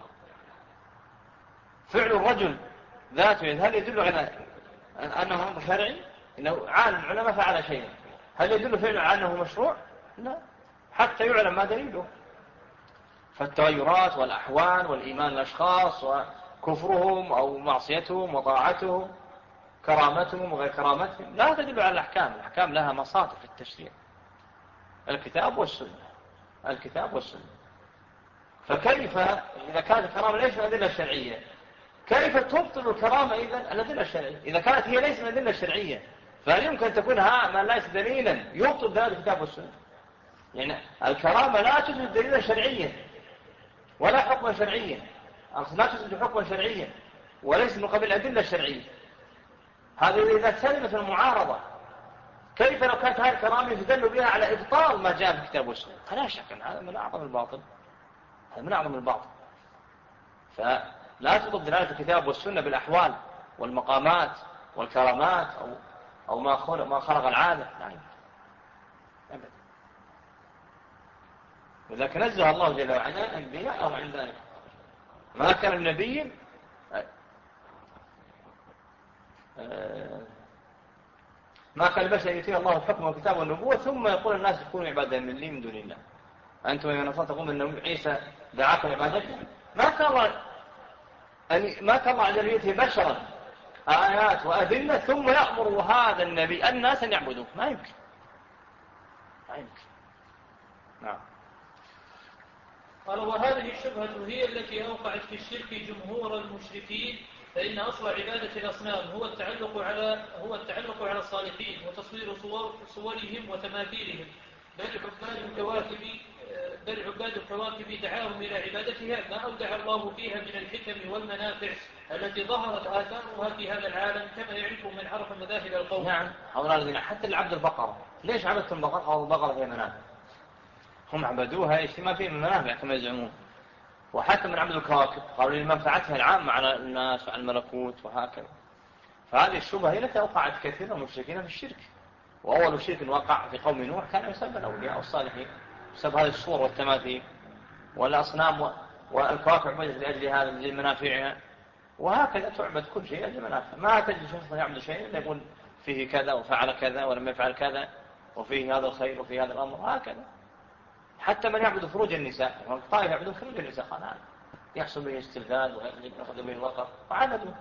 فعل الرجل ذاته هل يدل على أنه أمر شرعي؟ إنه عالم علماء فعل شيئا، هل يدل فعله على أنه مشروع؟ لا، حتى يعلم ما دليله. فالتغيرات والأحوال والإيمان الأشخاص وكفرهم أو معصيتهم وطاعتهم كرامتهم وغير كرامتهم لا تدل على الأحكام. الأحكام لها مصادر في التشريع، الكتاب والسنة، الكتاب والسنة. فكيف إذا كانت الكرامة ليس من الأدلة الشرعية كيف تبطل الكرامة إذن الأدلة الشرعية؟ إذا كانت هي ليس من الأدلة الشرعية فهل يمكن تكون ما ليس دليلا يبطل ذلك الكتاب والسنة؟ يعني الكرامة لا تثبت دليلا شرعيا ولا حكما شرعيا، لا تثبت حكما شرعيا وليس من قبل الأدلة الشرعية. هذه إذا سلمت المعارضة، كيف لو كانت هذه الكرامة يستدل بها على إبطال ما جاء في الكتاب والسنة؟ فلا شك أن هذا من أعظم الباطل، هذا من أعظم الباطل. فلا تضد دلالة الكتاب والسنة بالأحوال والمقامات والكرامات أو ما خلق العادة، لا يمكن أبدا. وذلك نزه الله جل وعلا أنبياءه عن ذلك. ما كان النبي ما كان البشر يؤتيه الله الحكم والكتاب والنبوة ثم يقول الناس كونوا عبادا من لي من دون الله. أنتم يا نصارى تقولون أن عيسى دعاكم عبادته، ما كان الله عز وجل يؤتي بشرا آيات وأدلة ثم يأمر هذا النبي الناس أن يعبدوه، ما يمكن. نعم. قال وهذه الشبهة هي التي أوقعت في الشرك جمهور المشركين، فإن أصل عبادة الأصنام هو التعلق على الصالحين وتصوير صورهم وتماثيلهم، بل عباد الكواكب دعاهم إلى عبادتها ما أودع الله فيها من الحكم والمنافع التي ظهرت آثارها في هذا العالم كما يعرف من عرف مذاهب القوم. نعم. حتى العبد البقرة، ليش عبدتم البقرة أو البقرة فيها منافع؟ هم عبدوها ما فيه من منافع كما يزعمون. وحتى من عبد الكواكب قالوا لمنفعتها العامة على الناس وعلى الملكوت وهكذا. فهذه الشبهة هي التي أوقعت كثير من المشركين في الشرك. وأول شرك وقع في قوم نوح كان يسمى الأولياء والصالحين بسبب هذه الصور والتماثيل والأصنام والكواكب عبدت لأجل هذا من منافعها، وهكذا تعبد كل شيء لأجل منافع. ما تجد شخص يعبد شيء إلا يقول فيه كذا وفعل كذا ولم يفعل كذا وفيه هذا الخير وفيه هذا الأمر، هكذا. حتى من يعبد فروج النساء، والطائف يعبدون فروج النساء، قال هذا يحصل به استلذاذ ويأخذ به الوقر وعبدوا.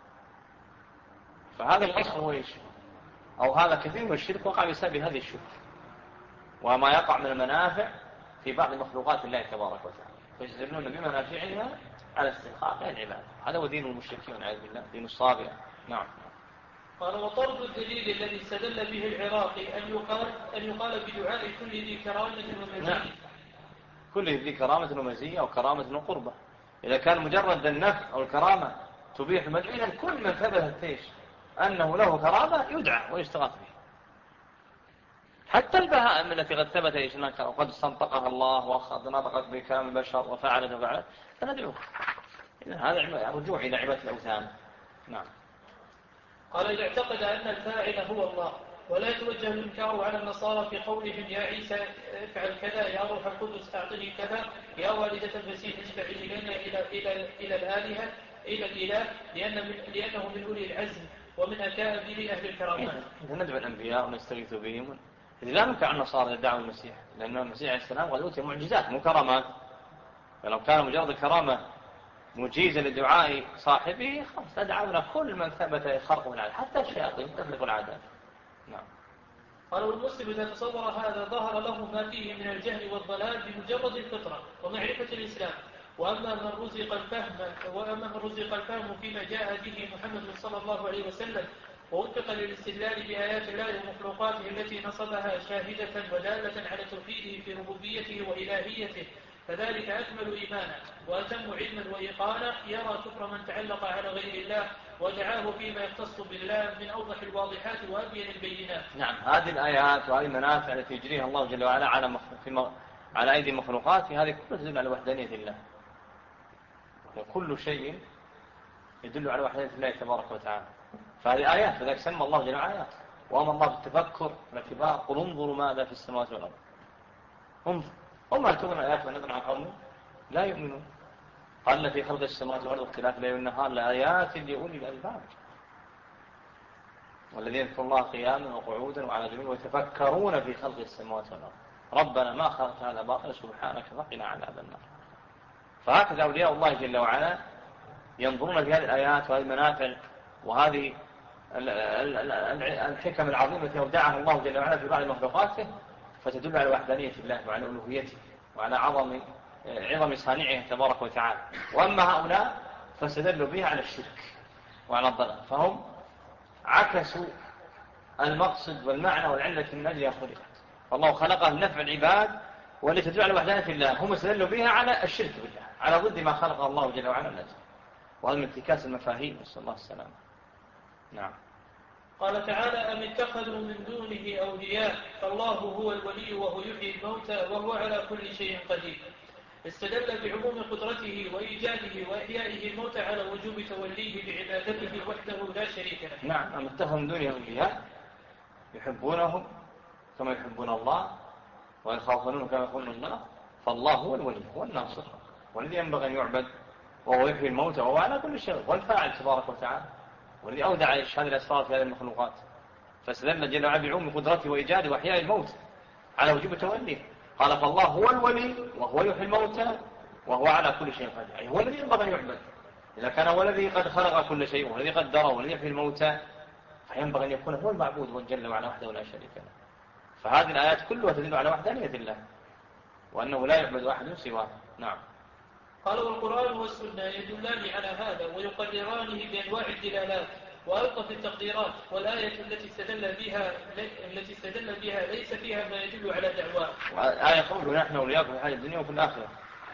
فهذا الأصل هو ايش؟ أو هذا كثير من الشرك وقع بسبب هذه الشبهة وما يقع من المنافع في بعض مخلوقات الله تبارك وتعالى، فيستدلون بمنافعها على استحقاق العبادة. هذا هو دين المشركين والعياذ بالله، دين الصابئة. نعم. قال وطرد الدليل الذي استدل به العراقي أن يقال بدعاء كل ذي كرامة ومزية. نعم. كل ذي كرامة ومزية أو كرامة وقربة. إذا كان مجرد النفع أو الكرامة تبيح المدعو، إذا كل من ثبتت ايش أنه له كرامة يدعى ويستغاث به. حتى البهائم التي قد ثبت ايش وقد استنطقها الله وأخذ نطقت بكلام البشر وفعلت وفعلت فندعوه. إذا هذا رجوع إلى عبادة الأوثان. نعم. قال إذا اعتقد أن الفاعل هو الله ولا يتوجه الإنكار على النصارى في قولهم يا عيسى افعل كذا، يا روح القدس أعطني كذا، يا والدة المسيح اشفعي لنا إلى الآلهة إلى الإله، لأنه من أولي العزم ومن أكابر أهل الكرامات. ندعو الأنبياء ونستغيث بهم. لا ننكر على النصارى يدعوا المسيح، لأن المسيح عليه السلام قد أوتي معجزات مو كرامات. فلو كان مجرد كرامة مجيزة لدعاء صاحبه خلاص لدعونا كل من ثبت خرق من العادة، حتى الشياطين تخلق العادات. نعم. قالوا المسلم إذا تصور هذا ظهر له ما فيه من الجهل والضلال بمجرد الفطرة ومعرفة الإسلام. وأما من رزق الفهم فيما جاء به محمد صلى الله عليه وسلم ووفق للاستدلال بآيات الله ومخلوقاته التي نصبها شاهدة ودالة على توحيده في ربوبيته وإلهيته، فذلك أكمل إيمانا وأتم علما وإيقانا، يرى كفر من تعلق على غير الله ودعاه فيما يختص بالله من أوضح الواضحات وأبين البينات. نعم، هذه الآيات وهذه المنافع التي يجريها الله جل وعلا على أيدي مخلوقاته، هذه كلها تدل على وحدانية الله، وكل شيء يدل على وحدانية الله تبارك وتعالى. فهذه آيات، فذلك سمى الله جل وعلا آيات، وأمر الله بالتفكر والاعتبار. قل انظروا ماذا في السماوات والأرض، انظر. وما تغني الآيات ونذر عن قوم لا يؤمنون. قال في خلق السماوات والأرض واختلاف الليل والنهار لآيات لأولي الألباب والذين يذكرون الله قياما وقعودا وعلى جنوبهم ويتفكرون في خلق السماوات والأرض ربنا ما خلقت هذا باطلا سبحانك فقنا عذاب النار. فهكذا أولياء الله جل وعلا ينظرون في هذه الآيات وهذه المنافع وهذه الحكم العظيمة التي أودعها الله جل وعلا في بعض مخلوقاته، فتدل على وحدانية الله وعلى ألوهيته وعلى عظم صانعه تبارك وتعالى. وأما هؤلاء فاستدلوا بها على الشرك وعلى الضلال، فهم عكسوا المقصد والمعنى والعلة من أجلها خلقت. فالله خلقها لنفع العباد والتي تدل على وحدانية الله، هم استدلوا بها على الشرك بالله، على ضد ما خلق الله جل وعلا لنا. وهذا من انتكاس المفاهيم، نسأل الله السلامة. نعم. قال تعالى أم اتخذوا من دونه أولياء فالله هو الولي وهو يحيي الموتى وهو على كل شيء قدير. استدل بعموم قدرته وإيجاده وإحيائه الموتى على وجوب توليه بعبادته وحده لا شريك له. نعم، أم اتخذوا من دونه أولياء يحبونهم كما يحبون الله ويخافونه كما يخافون الله، فالله هو الولي هو الناصر والذي ينبغي أن يعبد، وهو يحيي الموتى وهو على كل شيء، والفاعل تبارك وتعالى والذي أودع هذه الأسرار في هذه المخلوقات. فاستدل جل وعلا بعموم قدرته وإيجاده وإحياء الموت على وجوب توليه. قال فالله هو الولي وهو يحيي الموتى وهو على كل شيء قدير، يعني هو الذي ينبغي أن يعبد. إذا كان هو الذي قد خلق كل شيء والذي قدره والذي يحيي الموتى، فينبغي أن يكون هو المعبود جل وعلا وحده لا شريك له. فهذه الآيات كلها تدل على وحدانية الله وأنه لا يعبد أحد سواه. نعم. قال والقرآن والسنة يدلان على هذا ويقررانه بأنواع الدلالات وألطف التقديرات، والآية التي استدل بها ليس فيها ما يدل على دعواه. آية قوله نحن أولياءكم في الحياة الدنيا وفي الآخرة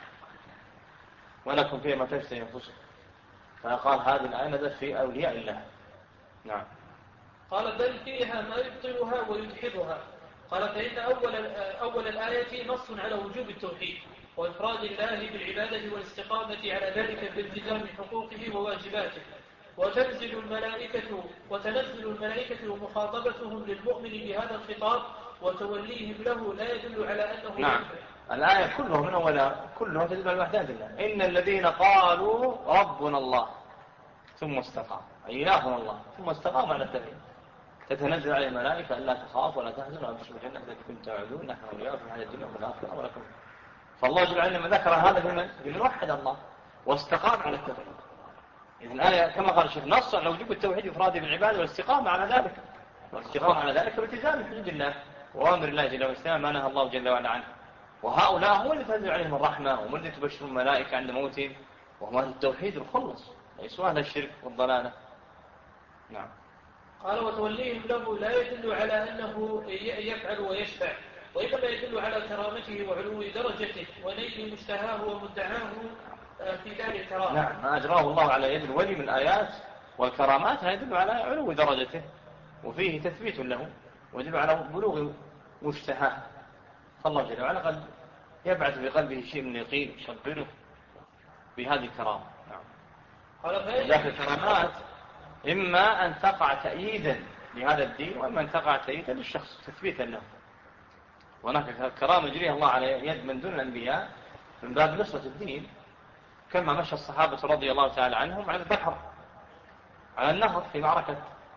ولكم فيها ما تشتهي أنفسكم، فقال هذه الآية نزلت في أولياء الله. نعم. قال بل فيها ما يبطلها ويدحضها. قال فإن أول الآية نص على وجوب التوحيد وإفراد الله بالعبادة والاستقامة على ذلك بالتزام حقوقه وواجباته، وتنزل الملائكة ومخاطبتهم للمؤمن بهذا الخطاب وتوليهم له لا يدل على أنه نعم. الآية كلها من أولها كلها تدل على وحدانية الله. إن الذين قالوا ربنا الله ثم استقاموا، أي إلهنا الله ثم استقاموا على التوحيد، تتنزل عليه الملائكة ألا تخاف ولا تحزن وأبشروا بالجنة التي كنتم توعدون نحن أولياؤكم في الحياة الدنيا وفي الآخرة ولكم. فالله جل وعلا لما ذكر هذا بمن وحد الله واستقام على التوحيد. إذن الآية كما قال الشيخ نص على وجوب التوحيد إفراده بالعبادة والاستقامة على ذلك، والاستقامة على ذلك بالتزام حدود الله وأمر الله جل وعلا ما نهى الله جل وعلا عنه. وهؤلاء هو اللي تنزل عليهم الرحمة وهم الذي تبشر الملائكة عند موتهم، وهم أهل التوحيد الخلص ليسوا أهل الشرك والضلالة. نعم. قال وتوليهم له لا يدل على أنه يفعل ويشفع، وإنما يدل على كرامته وعلو درجته ونيل مشتهاه ومدعاه في دار الكرامة. نعم، ما أجراه الله على يد الولي من الآيات والكرامات يدل على علو درجته وفيه تثبيت له ويدل على بلوغ مشتهاه. فالله جل وعلا قد يبعث بقلبه شيء من يقين يشبره بهذه الكرامة. نعم. داخل الكرامات إما أن تقع تأييدا لهذا الدين، وإما أن تقع تأييدا للشخص تثبيتا له. وهناك كرامة يجريها الله على يد من دون الأنبياء من باب نصرة الدين، كما مشى الصحابة رضي الله تعالى عنهم على البحر، على النهر في معركة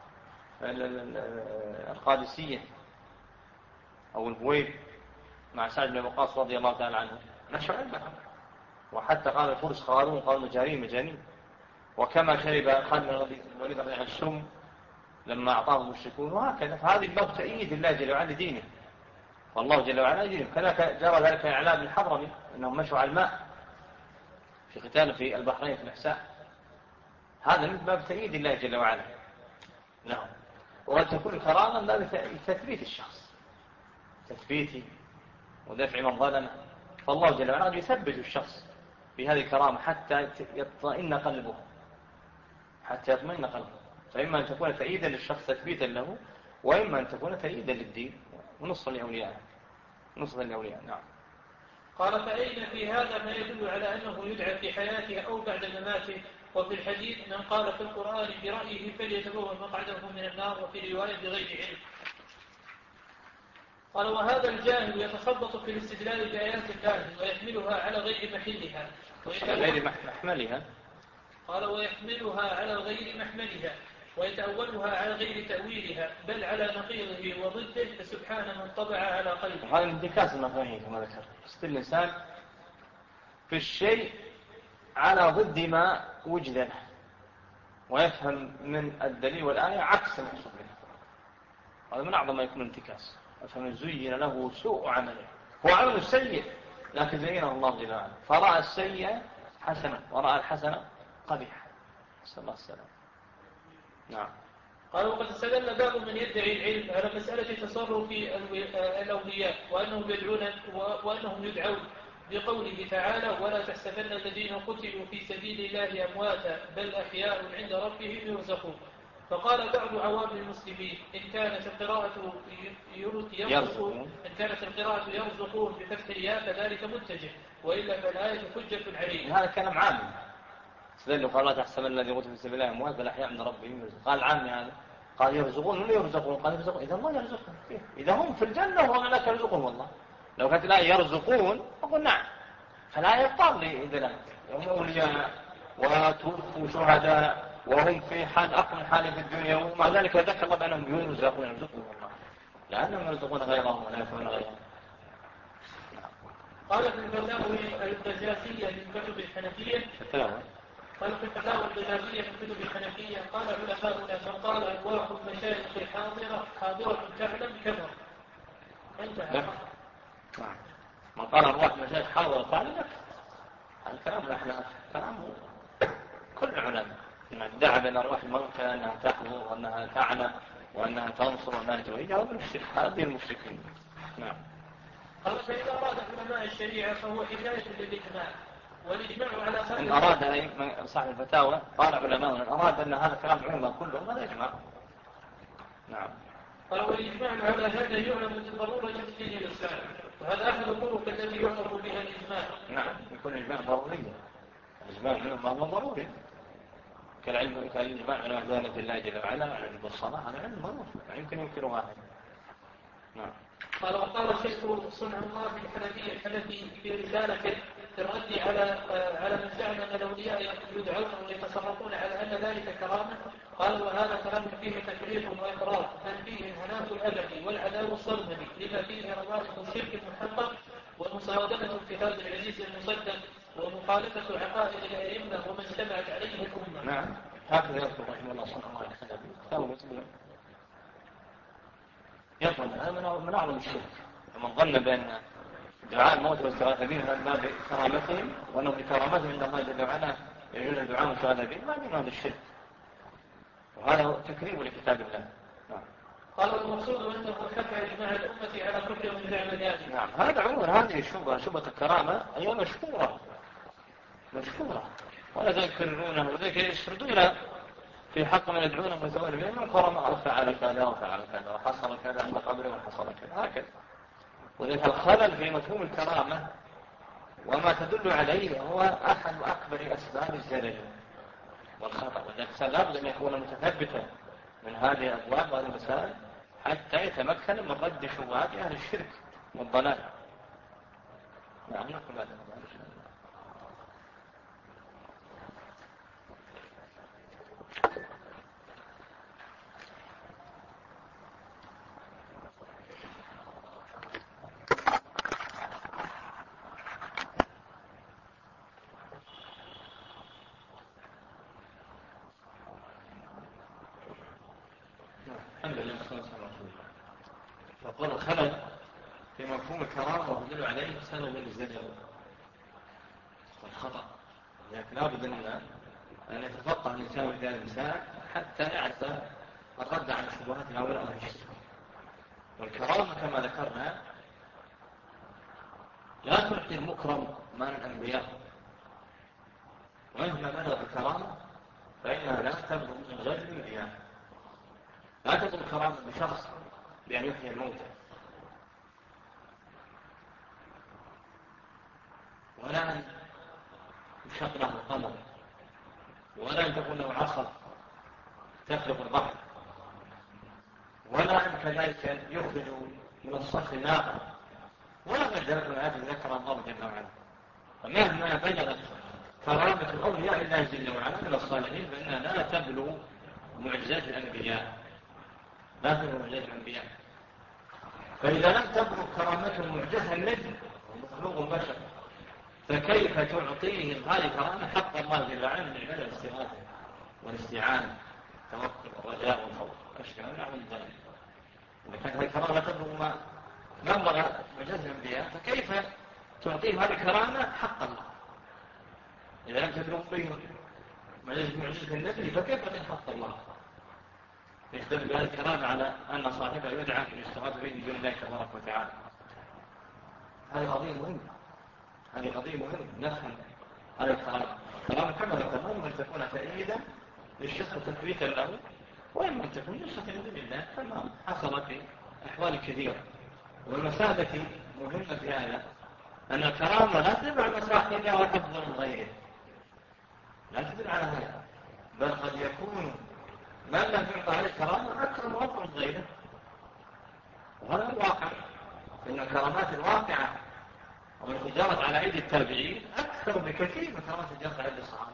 القادسية أو الهويب مع سعد بن وقاص رضي الله تعالى عنه، مشوا على البحر. وحتى قال الفرس خالون قالوا مجانين. وكما شرب خالد بن الوليد رضي عن السم لما أعطاه المشركون، وهكذا. فهذه باب تأييد الله جل وعلا دينه، والله جل وعلا دينه. كذلك جرى ذلك إعلام الحضرمي أنهم مشوا على الماء في قتال في البحرين في الإحساء، هذا من باب تأييد الله جل وعلا. نعم. وقد تكون كرامة من باب تثبيت الشخص، تثبيته ودفع من ظلمه. فالله جل وعلا يثبت الشخص بهذه الكرامة حتى يطمئن قلبه، فإما أن تكون تأييدا للشخص تثبيتا له، وإما أن تكون تأييدا للدين ونصرا لأوليائه. نعم. قال فأين في هذا ما يدل على أنه يدعى في حياته أو بعد مماته؟ وفي الحديث من قال في القرآن برأيه فليتبوأ مقعده من النار، وفي رواية بغير علم. قال وهذا الجاهل يتخبط في الاستدلال بآيات الله ويحملها على غير محلها قال ويحملها على غير محملها ويتأولها على غير تأويلها، بل على نقيضه وضده، فسبحان من طبع على قلبه. هذا انتكاس المفاهيم كما ذكر. يستدل الإنسان في الشيء على ضد ما وجد له، ويفهم من الدليل والآية عكس المقصود منه. هذا من أعظم ما يكون انتكاس. فمن زين له سوء عمله، هو عمل سيء لكن زينه الله جل وعلا، فرأى السيء حسنا ورأى الحسنة قبيحا، نسأل الله السلام. نعم. قال وقد استدل باب من يدعي العلم على مسألة تصرف الأولياء وأنهم يدعون بقوله تعالى ولا تحسبن الذين قتلوا في سبيل الله أمواتا بل أحياء عند ربهم يرزقون. فقال بعض عوام المسلمين إن كانت القراءة يرزقون بفتح الياء فذلك متجه، وإلا فالآية حجة عليه. هذا كلام عام. استدلوا قال لا تحسبن الذين قتلوا في سبيل الله أمواتا بل أحياء عند ربهم يرزقون. قال عام هذا. قال يرزقون ولا يرزقون؟ قال يرزقون. إذا الله يرزقهم، إذا هم في الجنة وهناك يرزقهم والله. لو كانت الآية يرزقون أقول نعم، فالآية يضطر لدلالة. هم أولياء وتوفوا شهداء وهم في حال أقل حال في الدنيا، ومع ذلك ذكر الله بأنهم يرزقون الله، لأنهم يرزقون غيرهم ولا يفعلون غيرهم. قال في الفتاوى البجازية من كتب الحنفية قال علماؤنا من قال أرواح المشايخ حاضرة تعلم كفر. انتهى. من قال أرواح المشايخ حاضرة تعلم كفر. هذا كلام نحن كلام كل العلماء من ادعى بأن أرواح الموتى أنها تحضر وأنها تعلم وأنها تنصر وأنها تهيج، هذه المشركين. نعم. قال فإذا أراد علماء الشريعة فهو حكاية للإجماع، والإجماع على خلق. إن أراد أي صاحب الفتاوى قال علماء إن أراد أن هذا كلام علماء كله هذا إجماع. نعم. قال والإجماع على هذا يعلم بالضرورة في الإسلام، وهذا أحد الطرق التي يعرف بها الإجماع. نعم، يكون الإجماع ضروري. الإجماع ما هو ضروري. كالإجماع على وحدانية الله جل وعلا على الصلاة، هذا علم ضروري يمكن ينكرها. نعم. قال وقال الشيخ صنع الله الحنفي في رسالته في الرد على من زعم ان الاولياء يدعون ويتصرفون على ان ذلك كرامه. قال وهذا كلام فيه تكرير واقرار، بل فيه الهلاك الابدي والعذاب الصرمدي لما فيه روائح الشرك المحقق ومصادمه الكتاب العزيز المصدق ومخالفه عقائد الائمه ومن اجتمعت عليه الامه. نعم، هكذا يذكر رحمه الله صلى الله عليه وسلم. يظن هذا من أعظم الشرك، ومن ظن بأن دعاء الموت والاستغاثة به من باب كرامتهم وأنه بكرامتهم عند الله جل وعلا يجوز الدعاء والاستغاثة به، ما من هذا الشرك، وهذا تكريم لكتاب الله. نعم. قال المقصود أنه كفى إجماع الأمة على كفر من زعم ذلك. نعم، هذا عموما هذه شبهة الكرامة هي مشهورة ولا يكررونها وذلك يسردون في حق من يدعونه ويتولى به من كرم فعل كذا وفعل كذا وحصل كذا عند قبره وحصل كذا هكذا. وذلك الخلل في مفهوم الكرامة وما تدل عليه هو أحد أكبر أسباب الزلل والخطأ، والإنسان لابد أن يكون من هذه الأبواب وهذه المسائل حتى يتمكن من رد شبهات أهل الشرك والضلال. نعم نقول هذا. فقال الخلل في مفهوم الكرامة ويدل عليه سند للزجر والخطأ، لكن لابد أن يتفقه الإنسان في هذه المسائل حتى يعرف الرد على الشبهات الأولى أو الشرك. والكرامة كما ذكرنا لا تعطي المكرم مال الأنبياء، ومهما بلغ الكرامة فإنها لا تبلغ من غير الأنبياء. لا تبلغ الكرامة بشخص بأن يحيي الموتى، ولا أن يشق له القمر، ولا أن تكون له عصا تخلق البحر، ولا أن كذلك يخرج من الصخر ناقة، ولا غير ذلك من الآيات ذكر الله جل وعلا. فمهما بلغت كرامة الأولياء الله جل وعلا من الصالحين فإنها لا تبلغ معجزات الأنبياء، لا تبلغ معجزات الأنبياء. فإذا لم تبلغ كرامته معجزة النجم ومخلوق البشر، فكيف تعطيه هذه كرامة حق الله جل وعلا من عبادة الاستغاثة والاستعانة والتوكل والرجاء والخوف أشياء من أعمال ذلك. إذا كانت هذه الكرامة تبلغ ما بلغ معجزة الأنبياء، فكيف تعطيه هذه الكرامة حق الله؟ إذا لم تبلغ به معجزة النبي فكيف تعطيه حق الله؟ يشتغل بهذه الكرامة على أن صاحبه يدعى في الاستغاثة به بدون الله تبارك وتعالى. هذه قضية مهمة، هذه قضية مهمة نفهم هذا الكرامة. الكرامة كما ذكرنا أن تكون تأييدا للشخص تثبيتا له، وإما أن تكون نصرة لله كما حصل في أحوال كثيرة. والمساعدة مهمة في هذا أن الكرامة لا تدل على مساحة الله وحفظ من غيره، لا تدل على هذا، بل قد يكون من لم يعطى هذه الكرامة أكثر وأفضل من غيره. وهذا الواقع، إن الكرامات الواقعة ومن جرت على أيدي التابعين أكثر بكثير من كرامات جرت على أيدي الصحابة.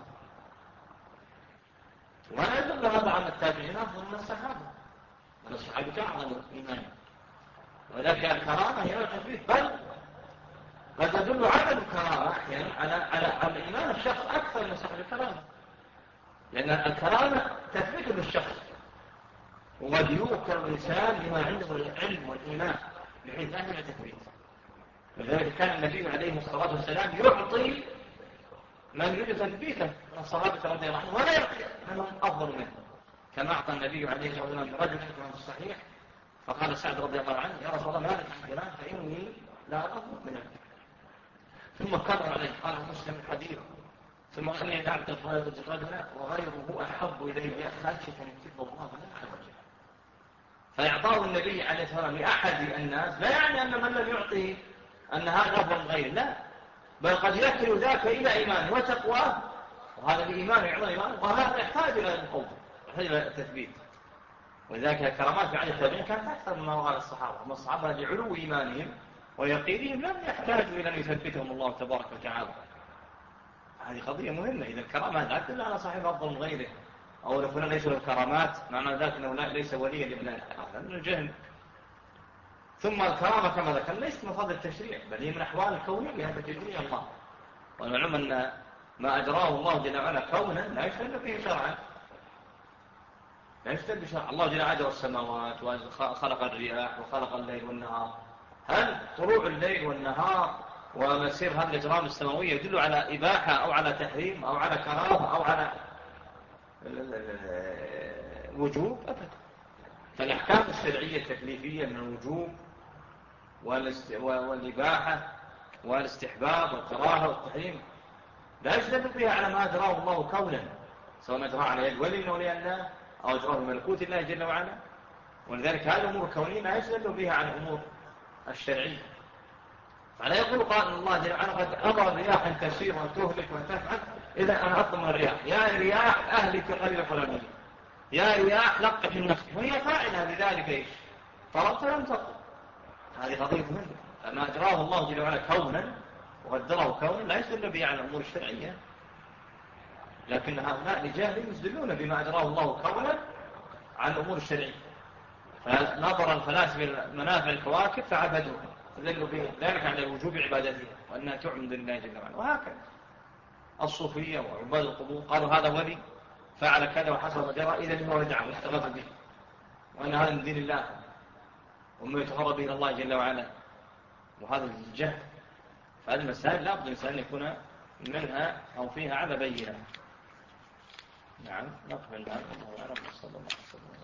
ولا يدل هذا على التابعين أفضل من الصحابة، من الصحابة أعظم إيمانا، ولكن الكرامة هي التثبيت، بل قد يدل على الكرامة أحيانا على إيمان الشخص أكثر من صاحب الكرامة، لأن الكرامة تثبت للشخص، وقد يوكل الإنسان لما عنده العلم والإيمان بحيث لا يمنع تثبيت. لذلك كان النبي عليه الصلاة والسلام يعطي من يريد تثبيته من الصحابة رضي الله عنهم، ولا يعطي منهم أفضل منه، كما أعطى النبي عليه الصلاة والسلام رجل في الصحيح فقال سعد رضي الله عنه: يا رسول الله مالك عن فلان فإني لا أفضل منه. ثم كرر عليه قال مسلم الحديث، ثم أني دعت الرجل وغيره أحب إليه خاشية أن يكتب الله لا أحد. فإعطاه النبي عليه الصلاة والسلام لأحد الناس لا يعني أن من لم يعطيه أن هذا أفضل من غيره، لا، بل قد يكل ذاك إلى إيمان وتقوى، وهذا الإيمان يعطى إيمان، وهذا يحتاج إلى القوة، يحتاج إلى التثبيت. ولذلك الكرامات في عهد التابعين كانت أكثر مما وقع الصحابة، هم الصحابة لعلو إيمانهم ويقينهم لم يحتاجوا إلى أن يثبتهم الله تبارك وتعالى. هذه قضية مهمة. إذا الكرامات لا تدل على صاحب أفضل من غيره، أو لو كنا ليس له كرامات معنى ذلك أنه ليس وليا لله، هذا من الجهل. ثم الكرامة كما ذكر ليست من فضل التشريع، بل هي من أحوال الكونية بتجري الله، ونعلم أن ما أجراه الله جل وعلا كونا لا يشتغل به شرعا، لا يشتغل بشرع. الله جل وعلا والسماوات وخلق الرياح وخلق الليل والنهار. هل طلوع الليل والنهار ومسير هذه الأجرام السماوية يدل على إباحة أو على تحريم أو على كراهة أو على وجوب؟ أبدا. فالأحكام الشرعية التكليفية من الوجوب والإباحة والاستحباب والكراهة والتحريم لا يشتغل بها على ما أجراه الله كونا، سواء أجراه على يد ولي من أولياء الله أو أجراه بملكوت الله جل وعلا. ولذلك هذه الأمور الكونية لا يشتغل بها على الأمور الشرعية. فلا يقول قائل الله جل وعلا قد أمر رياحا تسير وتهلك وتفعل، إذا أنا أطلب من الرياح يا رياح أهلك القرية الفلانية، يا رياح لقح النخل، وهي فاعلة لذلك إيش؟ طلبت لم تطلب. هذه قضية مهمة. فما أجراه الله جل وعلا كونا وقدره كونا لا يدل به على الأمور الشرعية، لكن هؤلاء رجال يدلون بما أجراه الله كونا عن الأمور الشرعية. فنظر الفلاسفة منافع الكواكب فعبدوها، فدلوا ذلك على وجوب عبادتها وأنها تعبد لله جل وعلا. وهكذا الصوفية وعباد القبور قالوا هذا ولي فعل كذا وحصل ما جرى، إذا هو يدعم واستغاث به، وأن هذا من دين الله وما يتقرب إلى الله جل وعلا، وهذا الجهل. فهذه المسائل لا بد الإنسان يكون منها أو فيها على بينة. نعم نقبل الآن. الله أعلم. صلى الله عليه وسلم.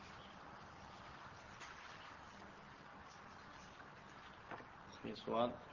في سؤال؟